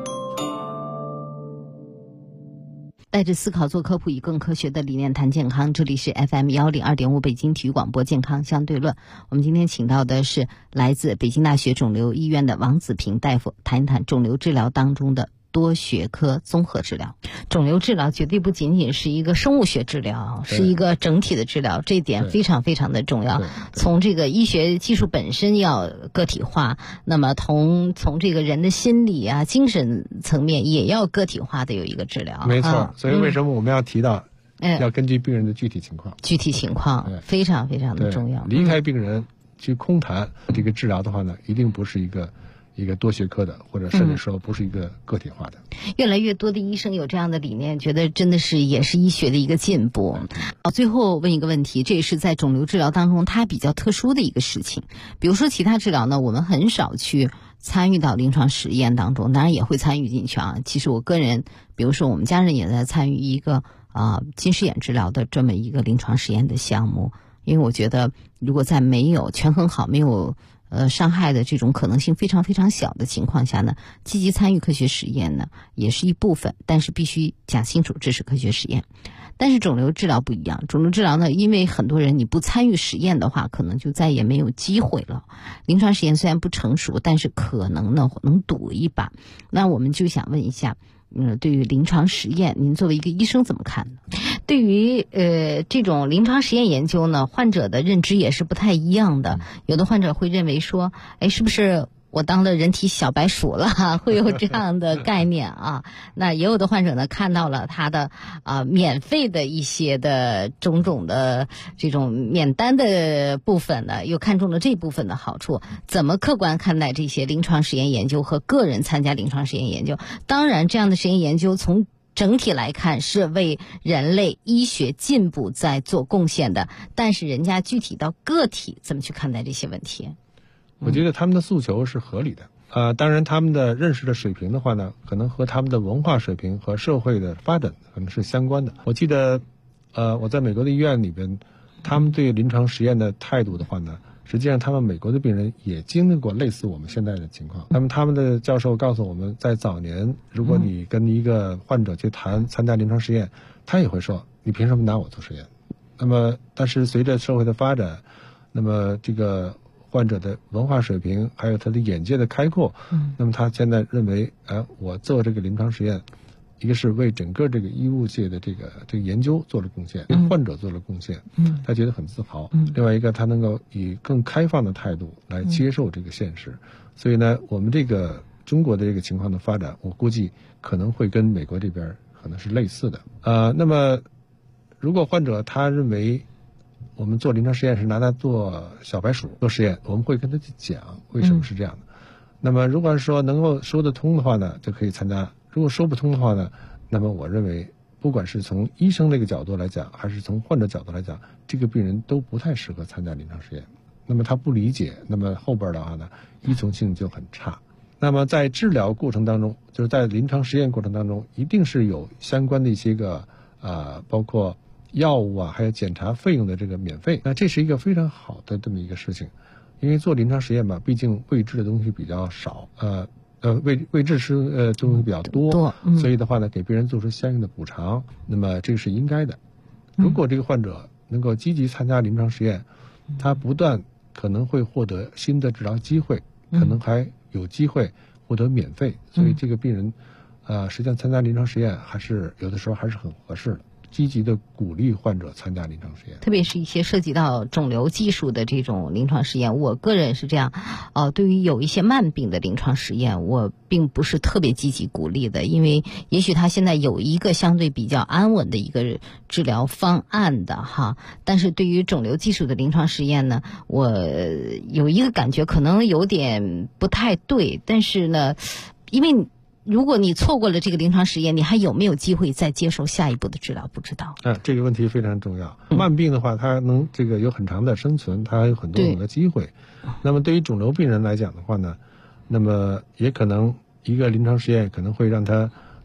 [SPEAKER 10] 带着思考做科普，以更科学的理念谈健康。这里是 FM102.5 北京体育广播健康相对论。我们今天请到的是来自北京大学肿瘤医院的王子平大夫，谈一谈肿瘤治疗当中的多学科综合治疗。肿瘤治疗绝对不仅仅是一个生物学治疗，是一个整体的治疗，这一点非常非常的重要。从这个医学技术本身要个体化，那么从这个人的心理啊、精神层面也要个体化的有一个治疗。
[SPEAKER 7] 没错，所以为什么我们要提到要根据病人的具体情况？
[SPEAKER 10] 具体情况非常非常的重要。
[SPEAKER 7] 离开病人去空谈这个治疗的话呢，一定不是一个多学科的，或者甚至说不是一个个体化的。
[SPEAKER 10] 越来越多的医生有这样的理念，觉得真的是也是医学的一个进步。最后问一个问题，这也是在肿瘤治疗当中它比较特殊的一个事情。比如说其他治疗呢，我们很少去参与到临床实验当中，当然也会参与进去啊。其实我个人，比如说我们家人也在参与一个近视眼治疗的这么一个临床实验的项目，因为我觉得如果在没有权衡好、没有伤害的这种可能性非常非常小的情况下呢，积极参与科学实验呢也是一部分，但是必须讲清楚这是科学实验。但是肿瘤治疗不一样，肿瘤治疗呢，因为很多人你不参与实验的话，可能就再也没有机会了。临床实验虽然不成熟，但是可能呢能赌一把。那我们就想问一下，对于临床实验，您作为一个医生怎么看呢？对于这种临床实验研究呢，患者的认知也是不太一样的。有的患者会认为说，是不是我当了人体小白鼠了，会有这样的概念啊。那也有的患者呢，看到了他的免费的一些的种种的这种免单的部分呢，又看中了这部分的好处。怎么客观看待这些临床实验研究和个人参加临床实验研究？当然，这样的实验研究从整体来看是为人类医学进步在做贡献的，但是人家具体到个体怎么去看待这些问题？
[SPEAKER 7] 我觉得他们的诉求是合理的。当然他们的认识的水平的话呢，可能和他们的文化水平和社会的发展可能是相关的。我记得我在美国的医院里边，他们对临床实验的态度的话呢，实际上他们美国的病人也经历过类似我们现在的情况。他们的教授告诉我们，在早年如果你跟一个患者去参加临床实验，他也会说你凭什么拿我做实验。那么但是随着社会的发展，那么这个患者的文化水平还有他的眼界的开阔，那么他现在认为我做这个临床实验，一个是为整个这个医务界的这个研究做了贡献，为患者做了贡献，他觉得很自豪。另外一个，他能够以更开放的态度来接受这个现实。所以呢，我们这个中国的这个情况的发展，我估计可能会跟美国这边可能是类似的。那么如果患者他认为我们做临床实验是拿它做小白鼠做实验，我们会跟他去讲为什么是这样的。那么如果说能够说得通的话呢，就可以参加。如果说不通的话呢，那么我认为不管是从医生这个角度来讲，还是从患者角度来讲，这个病人都不太适合参加临床实验。那么他不理解，那么后边的话呢，依从性就很差。那么在治疗过程当中，就是在临床实验过程当中，一定是有相关的一些个包括药物啊，还有检查费用的这个免费。那这是一个非常好的这么一个事情，因为做临床实验嘛，毕竟未知的东西比较少，未知是东西比较多，所以的话呢，给病人做出相应的补偿，那么这个是应该的。如果这个患者能够积极参加临床实验，他不但可能会获得新的治疗机会，可能还有机会获得免费，所以这个病人实际上参加临床实验还是有的时候还是很合适的。积极的鼓励患者参加临床实验，
[SPEAKER 10] 特别是一些涉及到肿瘤技术的这种临床实验，我个人是这样，对于有一些慢病的临床实验，我并不是特别积极鼓励的，因为也许他现在有一个相对比较安稳的一个治疗方案的哈，但是对于肿瘤技术的临床实验呢，我有一个感觉可能有点不太对，但是呢，因为如果你错过了这个临床实验，你还有没有机会再接受下一步的治疗？不知道。
[SPEAKER 7] 这个问题非常重要。慢病的话，它能这个有很长的生存，它还有很多种的机会。那么对于肿瘤病人来讲的话呢，那么也可能一个临床实验可能会让他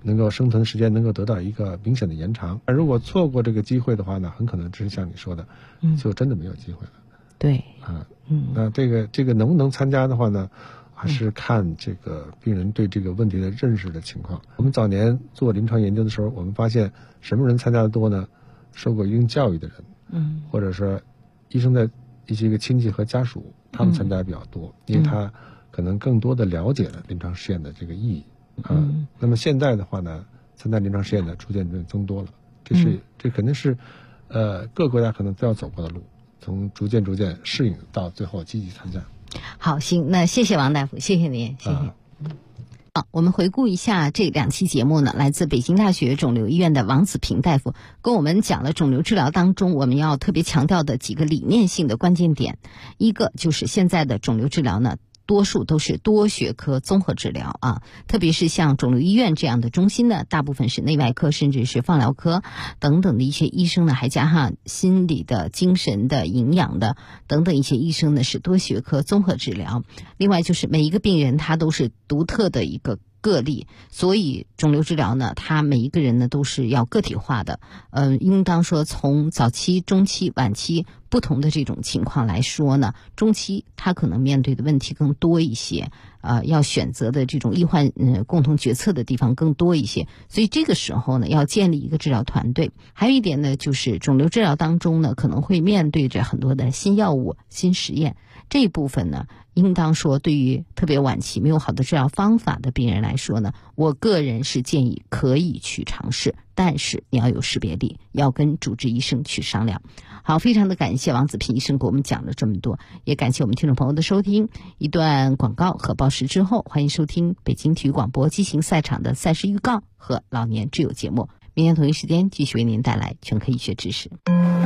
[SPEAKER 7] 能够生存时间能够得到一个明显的延长。如果错过这个机会的话呢，很可能只是像你说的，就真的没有机会了。
[SPEAKER 6] 对，
[SPEAKER 7] 那这个能不能参加的话呢，还是看这个病人对这个问题的认识的情况。我们早年做临床研究的时候，我们发现什么人参加的多呢？受过一定教育的人，或者说医生的一些个亲戚和家属，他们参加比较多，因为他可能更多的了解了临床试验的这个意义。那么现在的话呢，参加临床试验的逐渐增多了，这肯定是各国家可能都要走过的路，从逐渐适应到最后积极参加。
[SPEAKER 10] 好，行，那谢谢王大夫，谢谢您，谢谢。好，我们回顾一下这2期节目呢，来自北京大学肿瘤医院的王子平大夫跟我们讲了肿瘤治疗当中我们要特别强调的几个理念性的关键点。一个就是现在的肿瘤治疗呢，多数都是多学科综合治疗啊，特别是像肿瘤医院这样的中心呢，大部分是内外科甚至是放疗科等等的一些医生呢，还加上心理的、精神的、营养的等等一些医生呢，是多学科综合治疗。另外就是每一个病人他都是独特的一个个例，所以肿瘤治疗呢，它每一个人呢都是要个体化的，应当说从早期、中期、晚期不同的这种情况来说呢，中期他可能面对的问题更多一些，要选择的这种医患共同决策的地方更多一些，所以这个时候呢，要建立一个治疗团队。还有一点呢，就是肿瘤治疗当中呢，可能会面对着很多的新药物、新实验，这一部分呢，应当说对于特别晚期没有好的治疗方法的病人来说呢，我个人是建议可以去尝试，但是你要有识别力，要跟主治医生去商量。好，非常的感谢王子平医生给我们讲了这么多，也感谢我们听众朋友的收听。一段广告和报时之后，欢迎收听北京体育广播激情赛场的赛事预告和老年挚友节目。明天同一时间继续为您带来全科医学知识。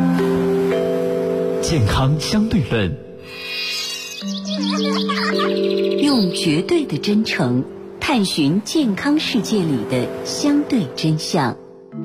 [SPEAKER 15] 健康相对论，
[SPEAKER 16] 用绝对的真诚探寻健康世界里的相对真相。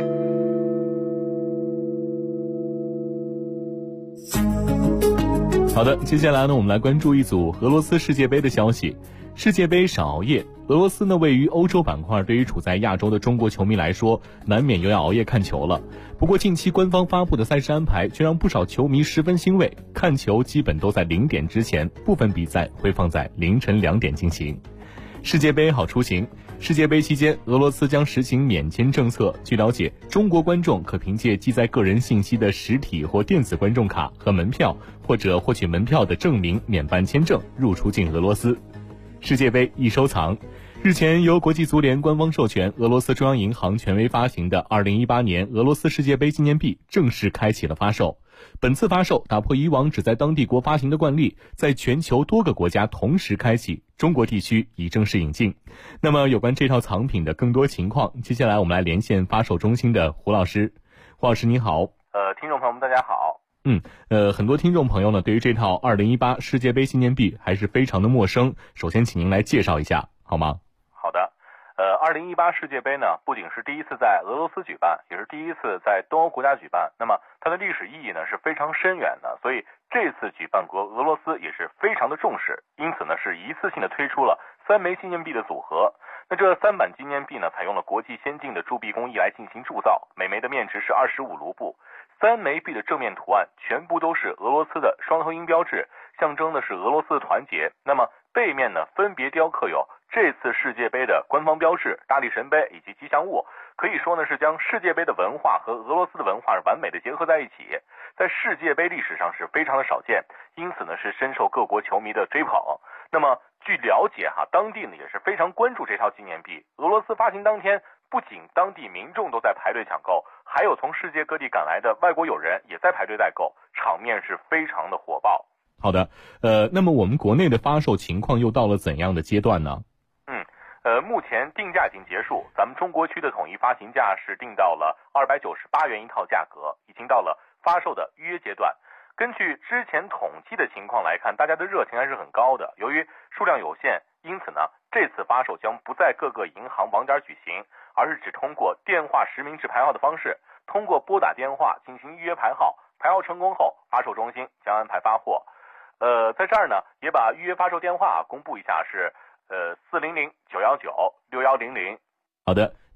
[SPEAKER 9] 好的，接下来呢，我们来关注一组俄罗斯世界杯的消息。世界杯少熬夜，俄罗斯呢位于欧洲板块，对于处在亚洲的中国球迷来说，难免又要熬夜看球了。不过近期官方发布的赛事安排却让不少球迷十分欣慰，看球基本都在0点之前，部分比赛会放在凌晨2点进行。世界杯好出行。世界杯期间，俄罗斯将实行免签政策。据了解，中国观众可凭借记载个人信息的实体或电子观众卡和门票，或者获取门票的证明免办签证入出境俄罗斯。世界杯易收藏。日前，由国际足联官方授权，俄罗斯中央银行权威发行的2018年俄罗斯世界杯纪念币正式开启了发售。本次发售打破以往只在当地国发行的惯例，在全球多个国家同时开启，中国地区已正式引进。那么有关这套藏品的更多情况，接下来我们来连线发售中心的胡老师。胡老师你好。
[SPEAKER 17] 听众朋友们大家好。
[SPEAKER 9] 很多听众朋友呢对于这套2018世界杯纪念币还是非常的陌生，首先请您来介绍一下好吗？
[SPEAKER 17] 好的。2018世界杯呢，不仅是第一次在俄罗斯举办，也是第一次在东欧国家举办，那么它的历史意义呢是非常深远的，所以这次举办国俄罗斯也是非常的重视，因此呢是一次性的推出了3枚纪念币的组合。那这3版纪念币呢，采用了国际先进的铸币工艺来进行铸造，每枚的面值是25卢布。3枚币的正面图案全部都是俄罗斯的双头鹰标志，象征的是俄罗斯的团结。那么背面呢，分别雕刻有这次世界杯的官方标志、大力神杯以及吉祥物，可以说呢是将世界杯的文化和俄罗斯的文化是完美的结合在一起，在世界杯历史上是非常的少见，因此呢是深受各国球迷的追捧。那么据了解当地呢也是非常关注这套纪念币。俄罗斯发行当天，不仅当地民众都在排队抢购，还有从世界各地赶来的外国友人也在排队代购，场面是非常的火爆。
[SPEAKER 9] 好的，那么我们国内的发售情况又到了怎样的阶段呢？
[SPEAKER 17] 目前定价已经结束，咱们中国区的统一发行价是定到了298元一套价格，已经到了发售的预约阶段。根据之前统计的情况来看，大家的热情还是很高的。由于数量有限，因此呢，这次发售将不在各个银行网点举行，而是只通过电话实名制排号的方式，通过拨打电话进行预约排号，排号成功后，发售中心将安排发货。在这儿呢，也把预约发售电话公布一下，是400-919-6100。
[SPEAKER 9] 好的，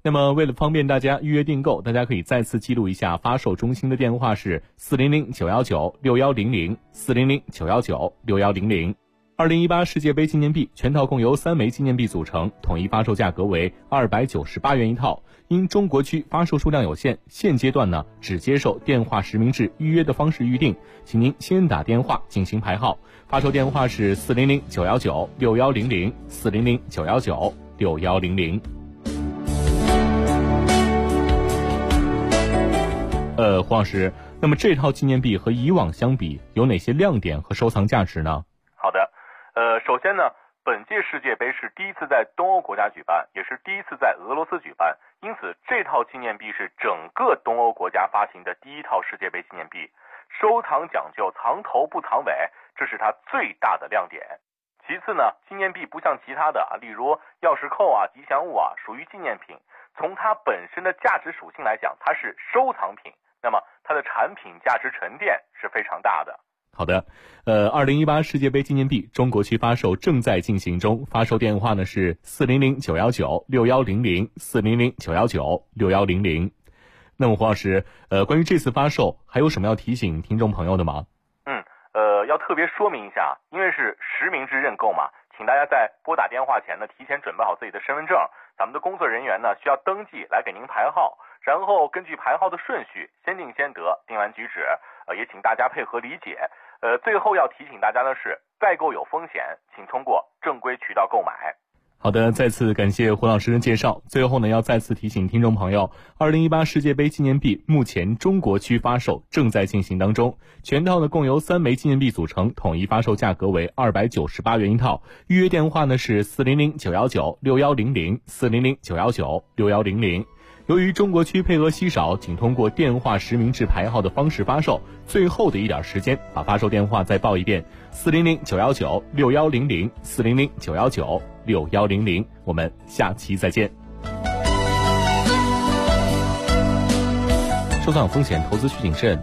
[SPEAKER 9] 那么为了方便大家预约订购，大家可以再次记录一下发售中心的电话是400-919-6100，400-919-6100。2018世界杯纪念币全套共由3枚纪念币组成，统一发售价格为298元一套。因中国区发售数量有限，现阶段呢只接受电话实名制预约的方式预定，请您先打电话进行排号。发售电话是400-919-6100， 400-919-6100。黄老师，那么这套纪念币和以往相比有哪些亮点和收藏价值呢？
[SPEAKER 17] 好的，首先呢，本届世界杯是第一次在东欧国家举办，也是第一次在俄罗斯举办，因此这套纪念币是整个东欧国家发行的第一套世界杯纪念币。收藏讲究藏头不藏尾，这是它最大的亮点。其次呢，纪念币不像其他的例如钥匙扣吉祥物属于纪念品，从它本身的价值属性来讲，它是收藏品，那么它的产品价值沉淀是非常大的。
[SPEAKER 9] 好的，2018世界杯纪念币中国区发售正在进行中，发售电话呢是400-919-6100， 400-919-6100。那么黄老师，关于这次发售还有什么要提醒听众朋友的吗？
[SPEAKER 17] 要特别说明一下，因为是实名制认购嘛，请大家在拨打电话前呢，提前准备好自己的身份证，咱们的工作人员呢需要登记来给您排号，然后根据排号的顺序，先定先得，定完举止，也请大家配合理解。最后要提醒大家的是，代购有风险，请通过正规渠道购买。
[SPEAKER 9] 好的，再次感谢胡老师的介绍。最后呢，要再次提醒听众朋友，2018世界杯纪念币目前中国区发售正在进行当中，全套呢共由3枚纪念币组成，统一发售价格为298元一套。预约电话呢是400-919-6100， 400-919-6100。由于中国区配额稀少，请通过电话实名制排号的方式发售。最后的一点时间，把发售电话再报一遍：400-919-6100， 400-919-6100。我们下期再见。收藏风险，投资需谨慎。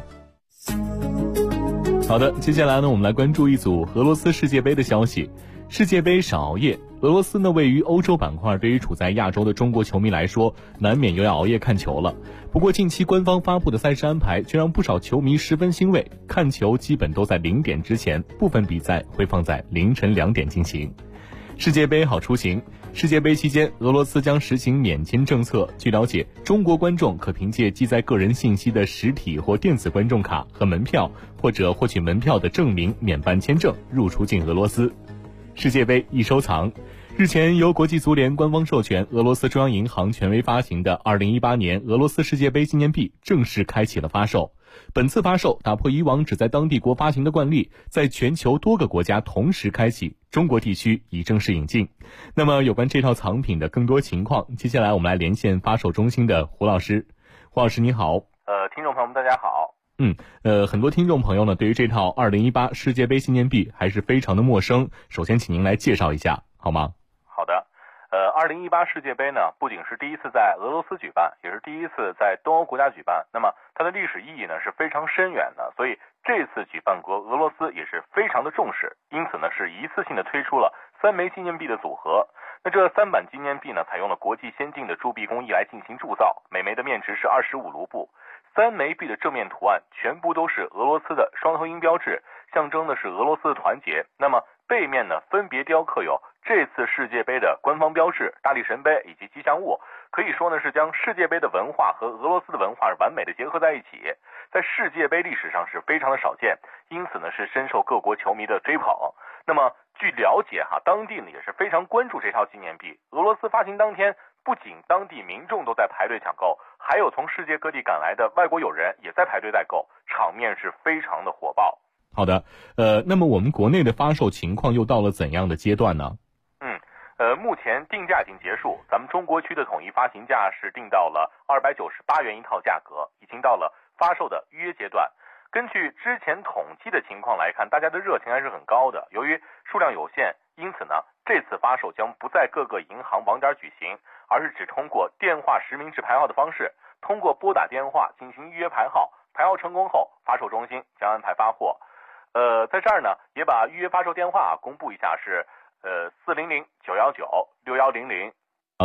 [SPEAKER 9] 好的，接下来呢，我们来关注一组俄罗斯世界杯的消息。世界杯少熬夜，俄罗斯呢位于欧洲板块，对于处在亚洲的中国球迷来说，难免又要熬夜看球了。不过近期官方发布的赛事安排却让不少球迷十分欣慰，看球基本都在0点之前，部分比赛会放在凌晨2点进行。世界杯好出行，世界杯期间，俄罗斯将实行免签政策。据了解，中国观众可凭借记载个人信息的实体或电子观众卡和门票，或者获取门票的证明免办签证入出境俄罗斯。世界杯易收藏，日前由国际足联官方授权，俄罗斯中央银行权威发行的2018年俄罗斯世界杯纪念币正式开启了发售。本次发售打破以往只在当地国发行的惯例，在全球多个国家同时开启，中国地区已正式引进。那么有关这套藏品的更多情况，接下来我们来连线发售中心的胡老师。胡老师你好。
[SPEAKER 17] 听众朋友们大家好。
[SPEAKER 9] 很多听众朋友呢对于这套2018世界杯纪念币还是非常的陌生，首先请您来介绍一下好吗？
[SPEAKER 17] 好的。2018世界杯呢不仅是第一次在俄罗斯举办，也是第一次在东欧国家举办，那么它的历史意义呢是非常深远的，所以这次举办国俄罗斯也是非常的重视，因此呢是一次性的推出了3枚纪念币的组合。那这3版纪念币呢采用了国际先进的铸币工艺来进行铸造，每枚的面值是25卢布。3枚币的正面图案全部都是俄罗斯的双头鹰标志，象征的是俄罗斯的团结。那么背面呢分别雕刻有这次世界杯的官方标志、大力神杯以及吉祥物，可以说呢是将世界杯的文化和俄罗斯的文化完美的结合在一起，在世界杯历史上是非常的少见，因此呢是深受各国球迷的追捧。那么据了解当地呢也是非常关注这套纪念币。俄罗斯发行当天，不仅当地民众都在排队抢购，还有从世界各地赶来的外国友人也在排队代购，场面是非常的火爆。
[SPEAKER 9] 好的，那么我们国内的发售情况又到了怎样的阶段呢？
[SPEAKER 17] 目前定价已经结束，咱们中国区的统一发行价是定到了298元一套价格，已经到了发售的预约阶段。根据之前统计的情况来看，大家的热情还是很高的。由于数量有限，因此呢，这次发售将不在各个银行网点举行，而是只通过电话实名制排号的方式，通过拨打电话进行预约排号，排号成功后，发售中心将安排发货。在这儿呢，也把预约发售电话公布一下，是400-919-6100。
[SPEAKER 9] 好的，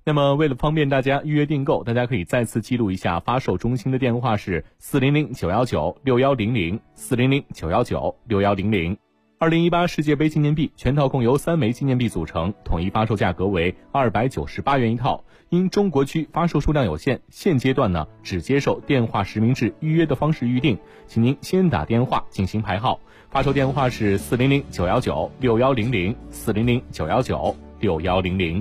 [SPEAKER 9] 那么为了方便大家预约订购，大家可以再次记录一下发售中心的电话是400-919-6100，400-919-6100。2018世界杯纪念币全套共由3枚纪念币组成，统一发售价格为298元一套。因中国区发售数量有限，现阶段呢只接受电话实名制预约的方式预定，请您先打电话进行排号。发售电话是400-919-6100，400-919-6100。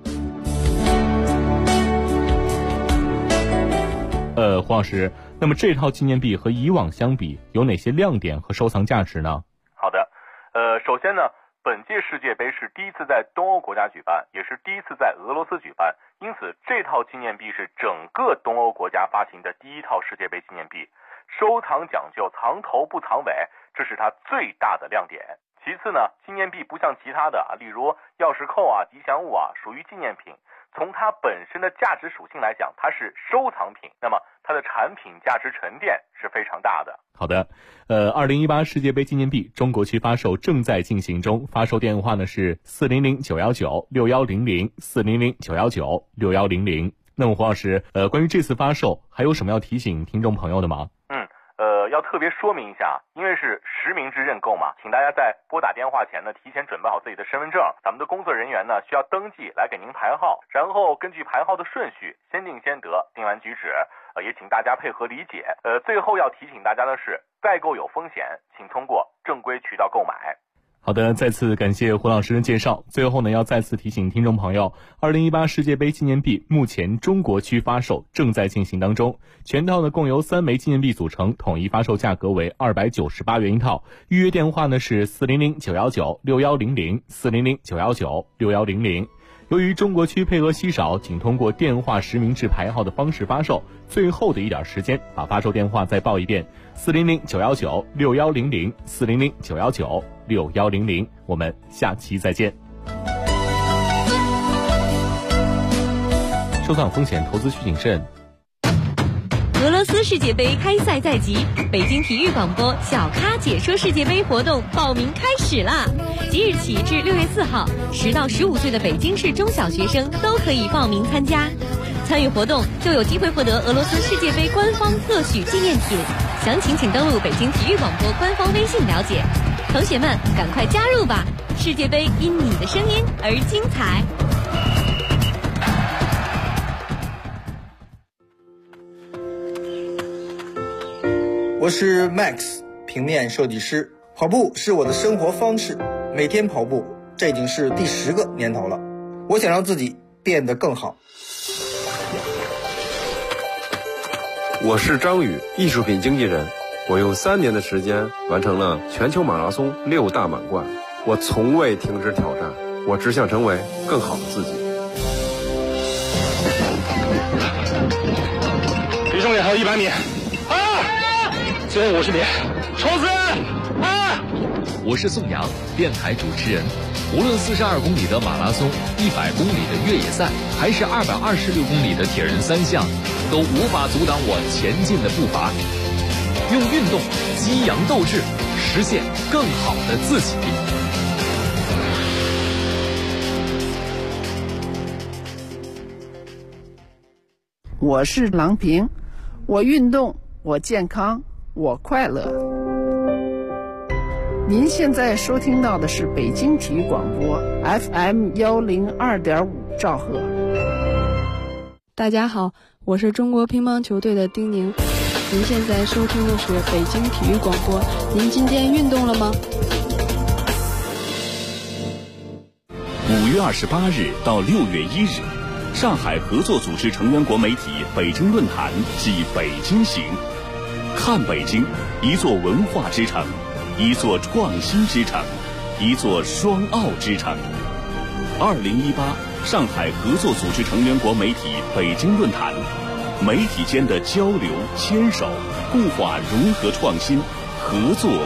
[SPEAKER 9] 黄老师，那么这套纪念币和以往相比有哪些亮点和收藏价值呢？
[SPEAKER 17] 好的，首先呢，本届世界杯是第一次在东欧国家举办，也是第一次在俄罗斯举办，因此这套纪念币是整个东欧国家发行的第一套世界杯纪念币，收藏讲究藏头不藏尾，这是它最大的亮点。其次呢，纪念币不像其他的例如钥匙扣吉祥物属于纪念品，从它本身的价值属性来讲，它是收藏品，那么它的产品价值沉淀是非常大的。
[SPEAKER 9] 好的，2018世界杯纪念币中国区发售正在进行中，发售电话呢是400-919-6100，400-919-6100。那么黄老师，关于这次发售还有什么要提醒听众朋友的吗？
[SPEAKER 17] 要特别说明一下，因为是实名制认购嘛，请大家在拨打电话前呢，提前准备好自己的身份证，咱们的工作人员呢需要登记来给您排号，然后根据排号的顺序，先定先得，定完举止，也请大家配合理解。最后要提醒大家的是，代购有风险，请通过正规渠道购买。
[SPEAKER 9] 好的，再次感谢胡老师的介绍。最后呢，要再次提醒听众朋友，2018世界杯纪念币目前中国区发售正在进行当中，全套呢共由3枚纪念币组成，统一发售价格为298元一套。预约电话呢是400-919-6100，400-919-6100。由于中国区配额稀少，仅通过电话实名制排号的方式发售，最后的一点时间，把发售电话再报一遍：400-919-6100，400-919-6100。我们下期再见。收藏风险，投资需谨慎。
[SPEAKER 11] 俄罗斯世界杯开赛在即，北京体育广播小咖解说世界杯活动报名开始啦！即日起至6月4号，10到15岁的北京市中小学生都可以报名参加。参与活动就有机会获得俄罗斯世界杯官方特许纪念品，详情请登录北京体育广播官方微信了解。同学们，赶快加入吧！世界杯因你的声音而精彩。
[SPEAKER 15] 我是 Max， 平面设计师。跑步是我的生活方式，每天跑步，这已经是第10个年头了。我想让自己变得更好。
[SPEAKER 18] 我是张宇，艺术品经纪人。我用3年的时间完成了全球马拉松6大满贯。我从未停止挑战，我只想成为更好的自己。
[SPEAKER 19] 离终点还有100米。最后50米，冲刺！
[SPEAKER 20] 我是宋阳，电台主持人。无论42公里的马拉松、100公里的越野赛，还是226公里的铁人3项，都无法阻挡我前进的步伐。用运动激扬斗志，实现更好的自己。
[SPEAKER 21] 我是郎平，我运动，我健康，我快乐。您现在收听到的是北京体育广播 FM 102.5兆赫。
[SPEAKER 13] 大家好，我是中国乒乓球队的丁宁。您现在收听的是北京体育广播。您今天运动了吗
[SPEAKER 22] ？5月28日到6月1日，上海合作组织成员国媒体北京论坛暨北京行。看北京，一座文化之城，一座创新之城，一座双奥之城。2018上海合作组织成员国媒体北京论坛，媒体间的交流、牵手、固化融合创新、合作